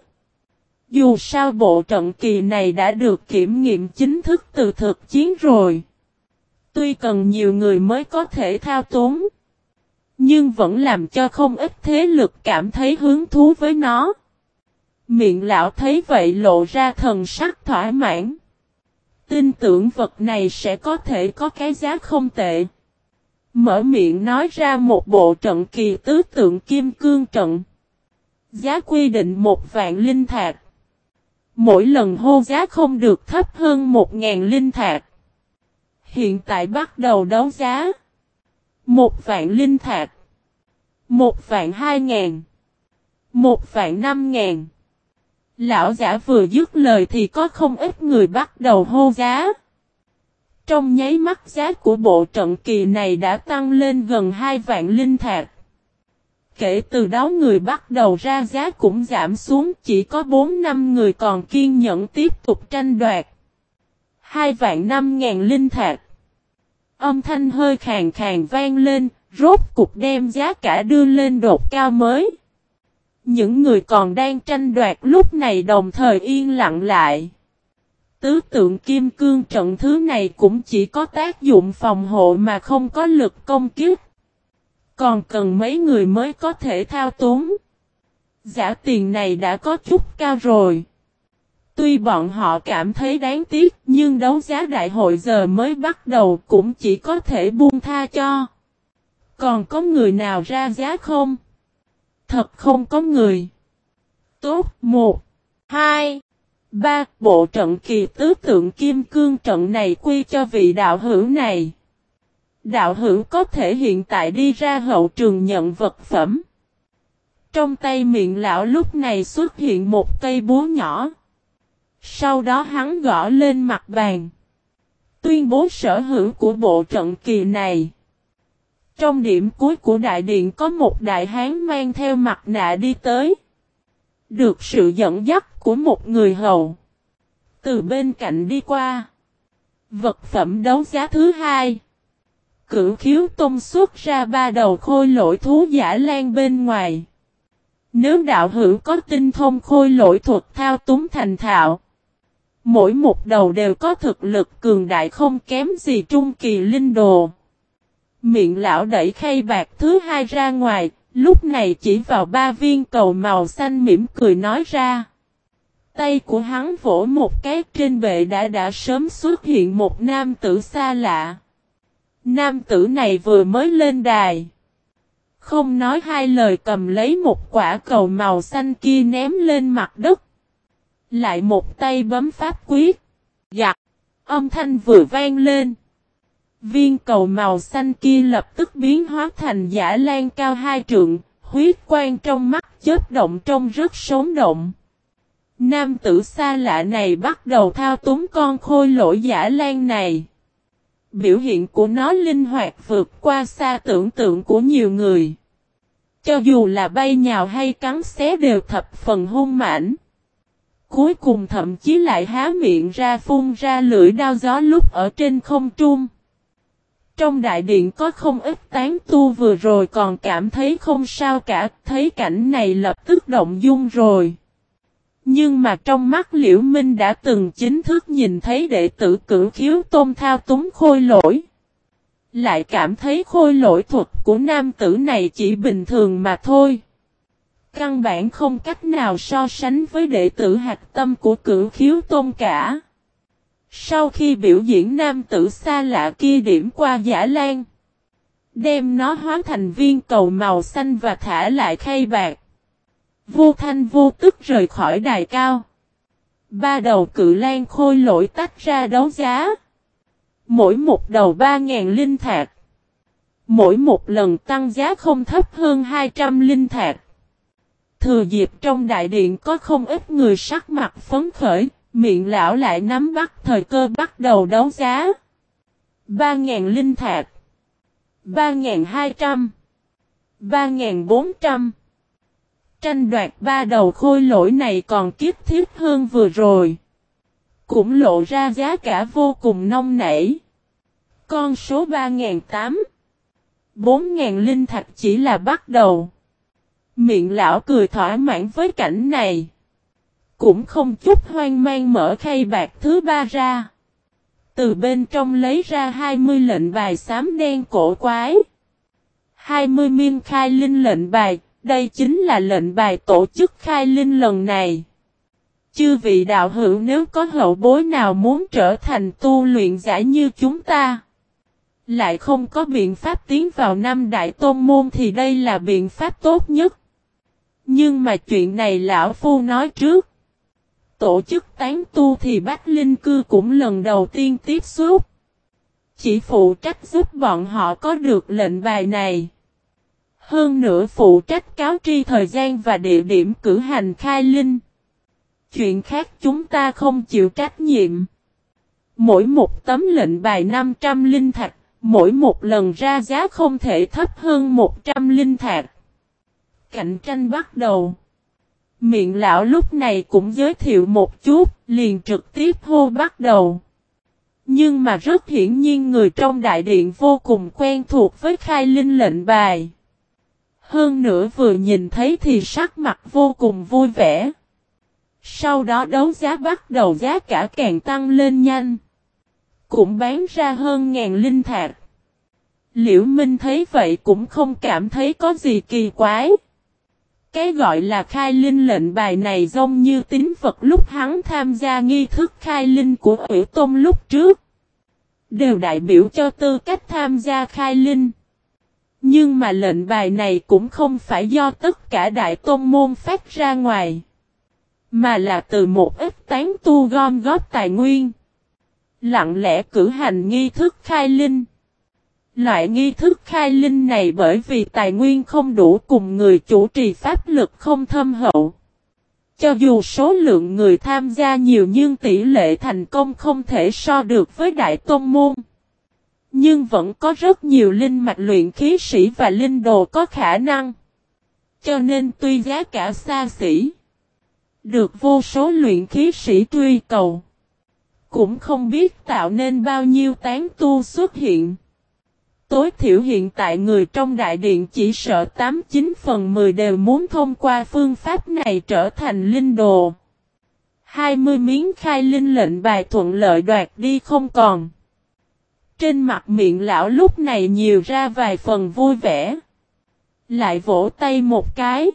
Dù sao bộ trận kỳ này đã được kiểm nghiệm chính thức từ thực chiến rồi. Tuy cần nhiều người mới có thể thao túng. Nhưng vẫn làm cho không ít thế lực cảm thấy hứng thú với nó. Miệng lão thấy vậy lộ ra thần sắc thỏa mãn. Tin tưởng vật này sẽ có thể có cái giá không tệ. Mở miệng nói ra một bộ trận kỳ tứ tượng kim cương trận. Giá quy định 1.000 linh thạch. Mỗi lần hô giá không được thấp hơn 1.000 linh thạch. Hiện tại bắt đầu đấu giá. 1.000 linh thạch. 1.200.000. 1.500.000. Lão giả vừa dứt lời thì có không ít người bắt đầu hô giá. Trong nháy mắt giá của bộ trận kỳ này đã tăng lên gần 2.000 linh thạch. Kể từ đó người bắt đầu ra giá cũng giảm xuống, chỉ có 4-5 người còn kiên nhẫn tiếp tục tranh đoạt. 2.500.000 linh thạch. Âm thanh hơi khàn khàn vang lên, rốt cục đem giá cả đưa lên đột cao mới. Những người còn đang tranh đoạt lúc này đồng thời yên lặng lại. Tứ tượng kim cương trận thứ này cũng chỉ có tác dụng phòng hộ mà không có lực công kích. Còn cần mấy người mới có thể thao túng. Giá tiền này đã có chút cao rồi. Tuy bọn họ cảm thấy đáng tiếc nhưng đấu giá đại hội giờ mới bắt đầu cũng chỉ có thể buông tha cho. Còn có người nào ra giá không? Thật không có người. Tốt, 1, 2, 3, bộ trận kỳ tứ tượng kim cương trận này quy cho vị đạo hữu này. Đạo hữu có thể hiện tại đi ra hậu trường nhận vật phẩm. Trong tay miệng lão lúc này xuất hiện một cây búa nhỏ. Sau đó hắn gõ lên mặt bàn. Tuyên bố sở hữu của bộ trận kỳ này. Trong điểm cuối của đại điện có một đại hán mang theo mặt nạ đi tới. Được sự dẫn dắt của một người hầu. Từ bên cạnh đi qua. Vật phẩm đấu giá thứ hai. Cửu khiếu tông xuất ra 3 đầu khôi lỗi thú giả lan bên ngoài. Nếu đạo hữu có tinh thông khôi lỗi thuật thao túng thành thạo. Mỗi một đầu đều có thực lực cường đại không kém gì trung kỳ linh đồ. Miệng lão đẩy khay bạc thứ hai ra ngoài, lúc này chỉ vào 3 viên cầu màu xanh mỉm cười nói ra. Tay của hắn vỗ một cái trên bệ đã sớm xuất hiện một nam tử xa lạ. Nam tử này vừa mới lên đài. Không nói hai lời cầm lấy một quả cầu màu xanh kia ném lên mặt đất. Lại một tay bấm pháp quyết. Giặc. Âm thanh vừa vang lên. Viên cầu màu xanh kia lập tức biến hóa thành dã lan cao 2 trượng, huyết quang trong mắt chớp động trông rất sống động. Nam tử xa lạ này bắt đầu thao túng con khôi lỗi dã lan này. Biểu hiện của nó linh hoạt vượt qua xa tưởng tượng của nhiều người. Cho dù là bay nhào hay cắn xé đều thập phần hung mãnh. Cuối cùng thậm chí lại há miệng ra phun ra lưỡi đao gió lúc ở trên không trung. Trong đại điện có không ít tán tu vừa rồi còn cảm thấy không sao cả, thấy cảnh này lập tức động dung rồi. Nhưng mà trong mắt Liễu Minh đã từng chính thức nhìn thấy đệ tử Cửu Khiếu Tôn thao túng khôi lỗi. Lại cảm thấy khôi lỗi thuật của nam tử này chỉ bình thường mà thôi. Căn bản không cách nào so sánh với đệ tử hạch tâm của Cửu Khiếu Tôn cả. Sau khi biểu diễn nam tử xa lạ kia điểm qua Dã Lan, đem nó hóa thành viên cầu màu xanh và thả lại khay bạc. Vô thanh vô tức rời khỏi đài cao. 3 đầu cự lan khôi lỗi tách ra đấu giá. Mỗi một đầu 3.000 linh thạch. Mỗi một lần tăng giá không thấp hơn 200 linh thạch. Thừa dịp trong đại điện có không ít người sắc mặt phấn khởi, miệng lão lại nắm bắt thời cơ bắt đầu đấu giá. 3.000 linh thạch. 3.200. 3.400. Tranh đoạt 3 đầu khôi lỗi này còn kiếp thiết hơn vừa rồi. Cũng lộ ra giá cả vô cùng nông nảy. Con số 3.800. 4.000 linh thạch chỉ là bắt đầu. Miệng lão cười thỏa mãn với cảnh này. Cũng không chút hoang mang mở khay bạc thứ 3 ra. Từ bên trong lấy ra 20 lệnh bài xám đen cổ quái. 20 miếng khai linh lệnh bài. Đây chính là lệnh bài tổ chức khai linh lần này. Chư vị đạo hữu nếu có hậu bối nào muốn trở thành tu luyện giả như chúng ta, lại không có biện pháp tiến vào năm đại tôn môn thì đây là biện pháp tốt nhất. Nhưng mà chuyện này lão phu nói trước. Tổ chức tán tu thì Bách Linh Cư cũng lần đầu tiên tiếp xúc. Chỉ phụ trách giúp bọn họ có được lệnh bài này. Hơn nữa phụ trách cáo tri thời gian và địa điểm cử hành khai linh. Chuyện khác chúng ta không chịu trách nhiệm. Mỗi một tấm lệnh bài 500 linh thạch, mỗi một lần ra giá không thể thấp hơn 100 linh thạch. Cạnh tranh bắt đầu. Miệng lão lúc này cũng giới thiệu một chút, liền trực tiếp hô bắt đầu. Nhưng mà rất hiển nhiên người trong đại điện vô cùng quen thuộc với khai linh lệnh bài. Hơn nữa vừa nhìn thấy thì sắc mặt vô cùng vui vẻ. Sau đó đấu giá bắt đầu, giá cả càng tăng lên nhanh. Cũng bán ra hơn 1.000 linh thạch. Liễu Minh thấy vậy cũng không cảm thấy có gì kỳ quái. Cái gọi là khai linh lệnh bài này giống như tín vật lúc hắn tham gia nghi thức khai linh của Ủy Tôn lúc trước. Đều đại biểu cho tư cách tham gia khai linh. Nhưng mà lệnh bài này cũng không phải do tất cả đại tôn môn phát ra ngoài. Mà là từ một ít tán tu gom góp tài nguyên. Lặng lẽ cử hành nghi thức khai linh. Loại nghi thức khai linh này bởi vì tài nguyên không đủ cùng người chủ trì pháp lực không thâm hậu. Cho dù số lượng người tham gia nhiều nhưng tỷ lệ thành công không thể so được với đại tôn môn. Nhưng vẫn có rất nhiều linh mạch luyện khí sĩ và linh đồ có khả năng. Cho nên tuy giá cả xa xỉ, được vô số luyện khí sĩ truy cầu, cũng không biết tạo nên bao nhiêu tán tu xuất hiện. Tối thiểu hiện tại người trong đại điện chỉ sợ 89 phần 10 đều muốn thông qua phương pháp này trở thành linh đồ. 20 miếng khai linh lệnh bài thuận lợi đoạt đi không còn. Trên mặt miệng lão lúc này nhiều ra vài phần vui vẻ. Lại vỗ tay một cái.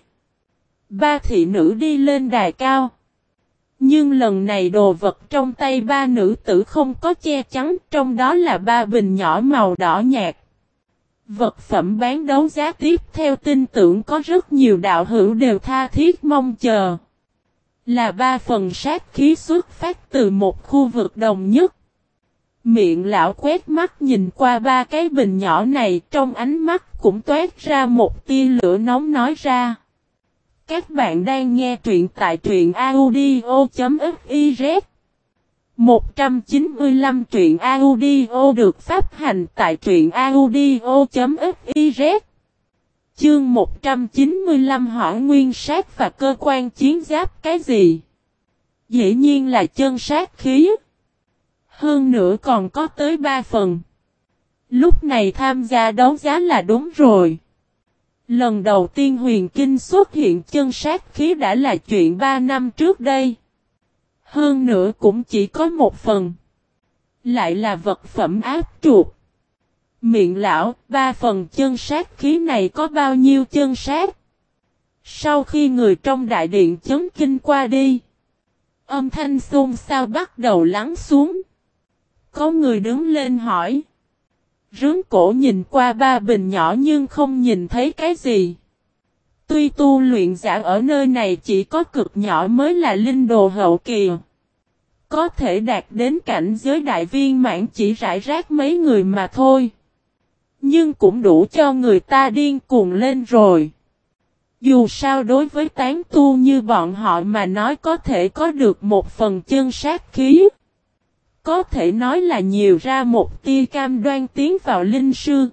3 thị nữ đi lên đài cao. Nhưng lần này đồ vật trong tay 3 nữ tử không có che chắn, trong đó là 3 bình nhỏ màu đỏ nhạt. Vật phẩm bán đấu giá tiếp theo tin tưởng có rất nhiều đạo hữu đều tha thiết mong chờ. Là 3 phần sát khí xuất phát từ một khu vực đồng nhất. Miệng lão quét mắt nhìn qua ba cái bình nhỏ này, trong ánh mắt cũng toát ra một tia lửa nóng nói ra. Các bạn đang nghe truyện tại truyện audio.fiz 195 truyện audio được phát hành tại truyện audio.fiz. Chương 195 Hỏa nguyên sát và cơ quan chiến giáp cái gì? Dĩ nhiên là chân sát khí. Hơn nữa còn có tới 3 phần. Lúc này tham gia đấu giá là đúng rồi. Lần đầu tiên huyền kinh xuất hiện chân sát khí đã là chuyện 3 năm trước đây. Hơn nữa cũng chỉ có 1 phần. Lại là vật phẩm áp chuột. Miệng lão, 3 phần chân sát khí này có bao nhiêu chân sát? Sau khi người trong đại điện chấn kinh qua đi, âm thanh xôn xao bắt đầu lắng xuống. Có người đứng lên hỏi. Rướn cổ nhìn qua 3 bình nhỏ nhưng không nhìn thấy cái gì. Tuy tu luyện giả ở nơi này chỉ có cực nhỏ mới là linh đồ hậu kỳ. Có thể đạt đến cảnh giới đại viên mãn chỉ rải rác mấy người mà thôi. Nhưng cũng đủ cho người ta điên cuồng lên rồi. Dù sao đối với tán tu như bọn họ mà nói có thể có được 1 phần chân sát khí. Có thể nói là nhiều ra một tia cam đoan tiến vào linh sư.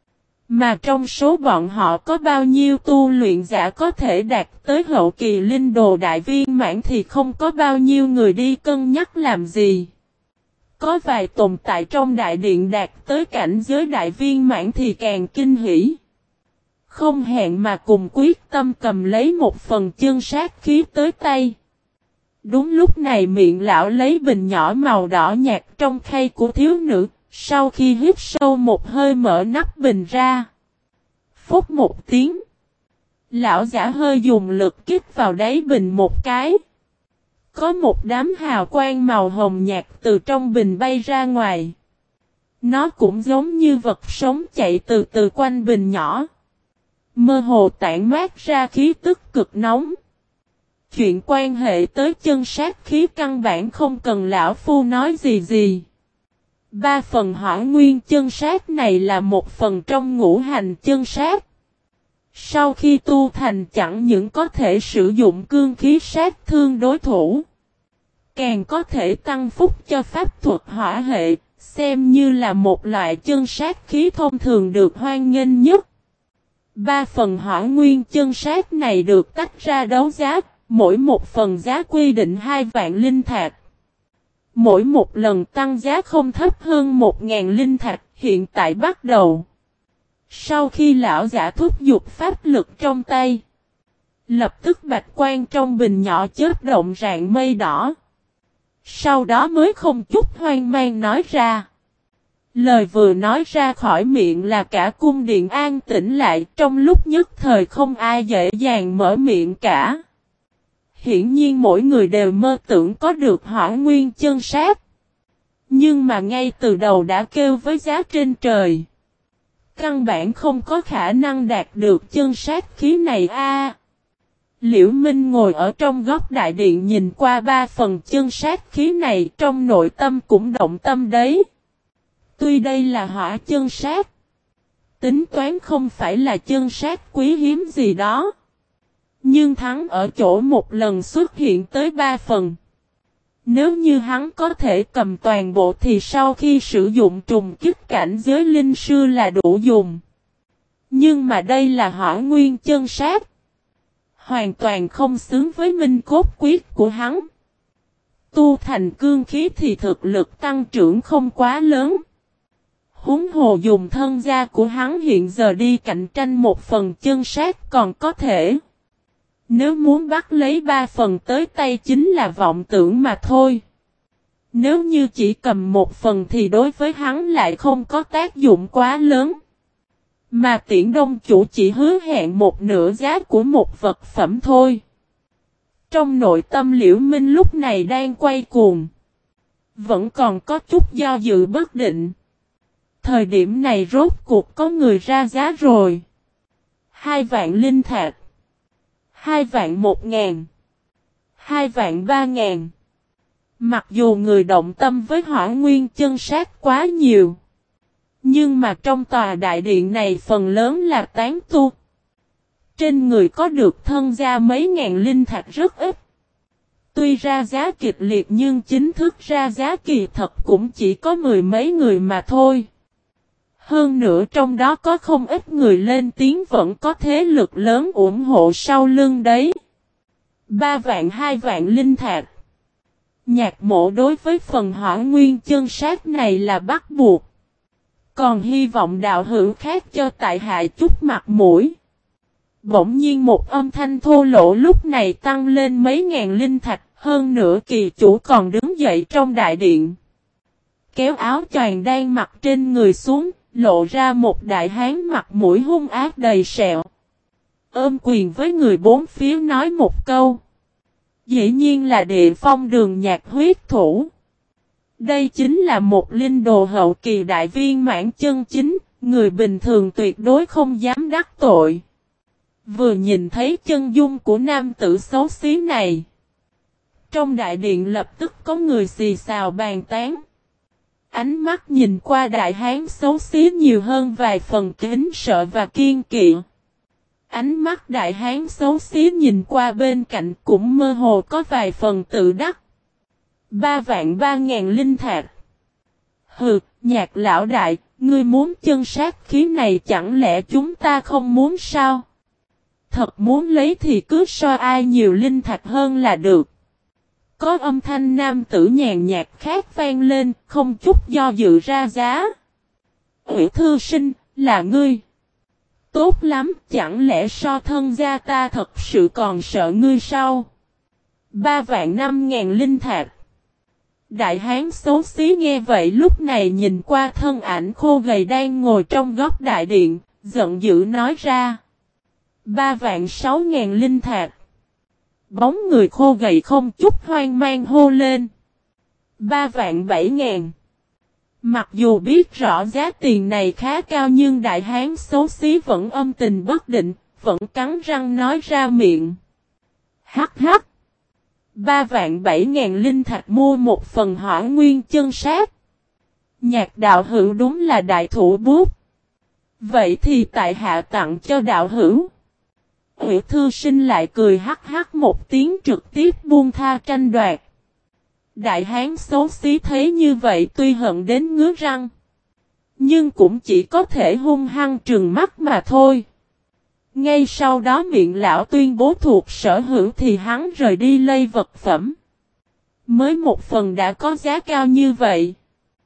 Mà trong số bọn họ có bao nhiêu tu luyện giả có thể đạt tới hậu kỳ linh đồ đại viên mãn thì không có bao nhiêu người đi cân nhắc làm gì. Có vài tồn tại trong đại điện đạt tới cảnh giới đại viên mãn thì càng kinh hỉ. Không hẹn mà cùng quyết tâm cầm lấy 1 phần chân sát khí tới tay. Đúng lúc này miệng lão lấy bình nhỏ màu đỏ nhạt trong khay của thiếu nữ, sau khi hít sâu một hơi mở nắp bình ra. Phút một tiếng. Lão giả hơi dùng lực kích vào đáy bình một cái. Có một đám hào quang màu hồng nhạt từ trong bình bay ra ngoài. Nó cũng giống như vật sống chạy từ từ quanh bình nhỏ. Mơ hồ tản mát ra khí tức cực nóng. Chuyện quan hệ tới chân sát khí căn bản không cần lão phu nói gì. 3 phần hỏa nguyên chân sát này là 1 phần trong ngũ hành chân sát. Sau khi tu thành chẳng những có thể sử dụng cương khí sát thương đối thủ, càng có thể tăng phúc cho pháp thuật hỏa hệ, xem như là một loại chân sát khí thông thường được hoan nghênh nhất. 3 phần hỏa nguyên chân sát này được tách ra đấu giá, mỗi 1 phần giá quy định 2 vạn linh thạch. Mỗi một lần tăng giá không thấp hơn 1.000 linh thạch hiện tại bắt đầu. Sau khi lão giả thúc giục pháp lực trong tay, lập tức bạch quang trong bình nhỏ chớp động rạng mây đỏ. Sau đó mới không chút hoang mang nói ra. Lời vừa nói ra khỏi miệng là cả cung điện an tĩnh lại, trong lúc nhất thời không ai dễ dàng mở miệng cả. Hiển nhiên mỗi người đều mơ tưởng có được hỏa nguyên chân sát. Nhưng mà ngay từ đầu đã kêu với giá trên trời. Căn bản không có khả năng đạt được chân sát khí này a. Liễu Minh ngồi ở trong góc đại điện nhìn qua 3 phần chân sát khí này, trong nội tâm cũng động tâm đấy. Tuy đây là hỏa chân sát, tính toán không phải là chân sát quý hiếm gì đó. Nhưng thắng ở chỗ một lần xuất hiện tới 3 phần. Nếu như hắn có thể cầm toàn bộ thì sau khi sử dụng trùng kích cảnh giới linh sư là đủ dùng. Nhưng mà đây là hỏa nguyên chân sát. Hoàn toàn không xứng với minh cốt quyết của hắn. Tu thành cương khí thì thực lực tăng trưởng không quá lớn. Huống hồ dùng thân gia của hắn hiện giờ đi cạnh tranh 1 phần chân sát còn có thể. Nếu muốn bắt lấy 3 phần tới tay chính là vọng tưởng mà thôi. Nếu như chỉ cầm 1 phần thì đối với hắn lại không có tác dụng quá lớn. Mà Tiễn Đông chủ chỉ hứa hẹn 1/2 giá của một vật phẩm thôi. Trong nội tâm Liễu Minh lúc này đang quay cuồng. Vẫn còn có chút do dự bất định. Thời điểm này rốt cuộc có người ra giá rồi. 2 vạn linh thạch. 2 vạn 1.000. 2 vạn 3.000. Mặc dù người động tâm với Hỏa Nguyên chân sát quá nhiều, nhưng mà trong tòa đại điện này phần lớn là tán tu. Trên người có được thân gia mấy ngàn linh thạch rất ít. Tuy ra giá kịch liệt nhưng chính thức ra giá kỳ thật cũng chỉ có mười mấy người mà thôi. Hơn nữa trong đó có không ít người lên tiếng vẫn có thế lực lớn ủng hộ sau lưng đấy. 3 vạn 2 vạn linh thạch. Nhạc Mộ đối với phần Hỏa Nguyên chân sát này là bắt buộc. Còn hy vọng đạo hữu khác cho tại hạ chút mặt mũi. Bỗng nhiên một âm thanh thô lỗ lúc này tăng lên mấy ngàn linh thạch, hơn nữa kỳ chủ còn đứng dậy trong đại điện. Kéo áo choàng đang mặc trên người xuống, lộ ra một đại hán mặt mũi hung ác đầy sẹo. Ôm quyền với người bốn phía nói một câu. Dĩ nhiên là Địa Phong Đường Nhạc huyết thủ. Đây chính là một linh đồ hậu kỳ đại viên mãn chân chính, người bình thường tuyệt đối không dám đắc tội. Vừa nhìn thấy chân dung của nam tử xấu xí này, trong đại điện lập tức có người xì xào bàn tán. Ánh mắt nhìn qua đại hán xấu xí nhiều hơn vài phần kính sợ và kiên kỵ. Ánh mắt đại hán xấu xí nhìn qua bên cạnh cũng mơ hồ có vài phần tự đắc. 3 vạn 3 ngàn linh thạch. Hừ, Nhạc lão đại, ngươi muốn chân sát khí này chẳng lẽ chúng ta không muốn sao? Thật muốn lấy thì cứ so ai nhiều linh thạch hơn là được. Có âm thanh nam tử nhàn nhạt khác vang lên, không chút do dự ra giá. Ủy thư sinh, là ngươi. Tốt lắm, chẳng lẽ so thân gia ta thật sự còn sợ ngươi sao? 3 vạn 5 ngàn linh thạch. Đại hán xấu xí nghe vậy lúc này nhìn qua thân ảnh khô gầy đang ngồi trong góc đại điện, giận dữ nói ra. 3 vạn 6 ngàn linh thạch. Bóng người khô gầy không chút hoang mang hô lên. 3 vạn 7 ngàn. Mặc dù biết rõ giá tiền này khá cao nhưng đại hán xấu xí vẫn âm tình bất định, vẫn cắn răng nói ra miệng. Hắc hắc. 3 vạn 7 ngàn linh thạch mua một phần Hỏa Nguyên chân sát. Nhạc đạo hữu đúng là đại thủ bút. Vậy thì tại hạ tặng cho đạo hữu. Ủy thư sinh lại cười hắc hắc một tiếng trực tiếp buông tha tranh đoạt. Đại hán xấu xí thấy như vậy tuy hận đến ngứa răng, nhưng cũng chỉ có thể hung hăng trừng mắt mà thôi. Ngay sau đó miệng lão tuyên bố thuộc sở hữu thì hắn rời đi lây vật phẩm. Mới một phần đã có giá cao như vậy.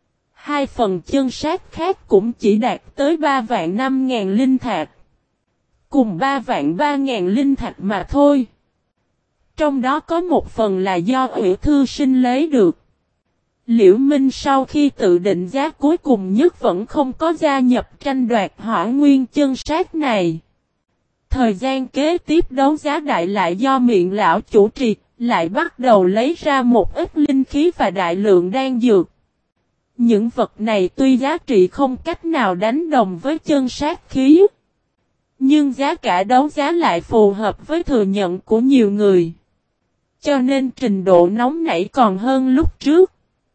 2 phần chân sát khác cũng chỉ đạt tới 3 vạn 5 ngàn linh thạch. Cùng 3 vạn 3 ngàn linh thạch mà thôi. Trong đó có một phần là do Ủy thư sinh lấy được. Liễu Minh sau khi tự định giá cuối cùng nhất vẫn không có gia nhập tranh đoạt Hỏa Nguyên chân sát này. Thời gian kế tiếp đấu giá đại lại do miệng lão chủ trì, lại bắt đầu lấy ra một ít linh khí và đại lượng đan dược. Những vật này tuy giá trị không cách nào đánh đồng với chân sát khí, nhưng giá cả đấu giá lại phù hợp với thừa nhận của nhiều người. Cho nên trình độ nóng nảy còn hơn lúc trước.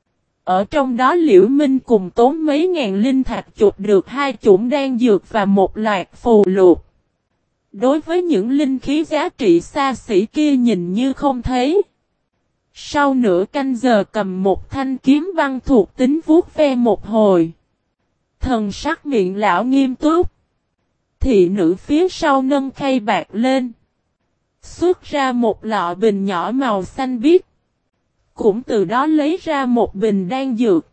Ở trong đó Liễu Minh cùng tốn mấy ngàn linh thạch chụp được 2 chủng đan dược và một loạt phù lục. Đối với những linh khí giá trị xa xỉ kia nhìn như không thấy. Sau nửa canh giờ cầm một thanh kiếm băng thuộc tính vuốt ve một hồi. Thần sắc miệng lão nghiêm túc. Thị nữ phía sau nâng khay bạc lên. Xuất ra một lọ bình nhỏ màu xanh biếc. Cũng từ đó lấy ra một bình đan dược.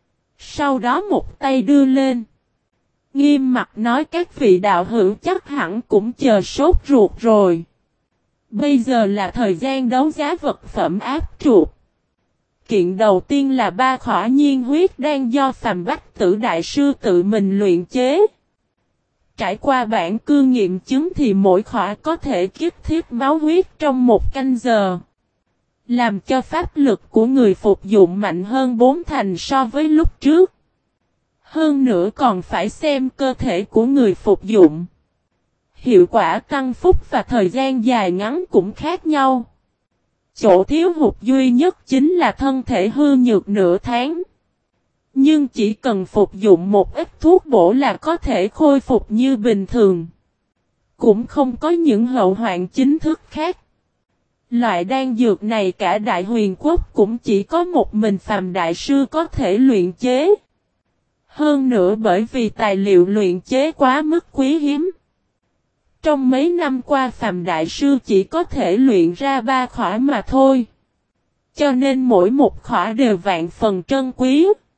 Sau đó một tay đưa lên. Nghiêm mặt nói các vị đạo hữu chắc hẳn cũng chờ sốt ruột rồi. Bây giờ là thời gian đấu giá vật phẩm áp trục. Kiện đầu tiên là 3 khỏa nhiên huyết đan do Phàm Bách Tử Đại Sư tự mình luyện chế. Trải qua bản cương nghiệm chứng thì mỗi khỏa có thể kiếp thiết máu huyết trong 1 canh giờ. Làm cho pháp lực của người phục dụng mạnh hơn 4 thành so với lúc trước. Hơn nữa còn phải xem cơ thể của người phục dụng. Hiệu quả tăng phúc và thời gian dài ngắn cũng khác nhau. Chỗ thiếu hụt duy nhất chính là thân thể hư nhược nửa tháng. Nhưng chỉ cần phục dụng một ít thuốc bổ là có thể khôi phục như bình thường. Cũng không có những hậu hoạn chính thức khác. Loại đan dược này cả Đại Huyền Quốc cũng chỉ có một mình Phàm Đại Sư có thể luyện chế. Hơn nữa bởi vì tài liệu luyện chế quá mức quý hiếm. Trong mấy năm qua Phàm Đại Sư chỉ có thể luyện ra 3 khỏa mà thôi. Cho nên mỗi một khỏa đều vạn phần trân quý.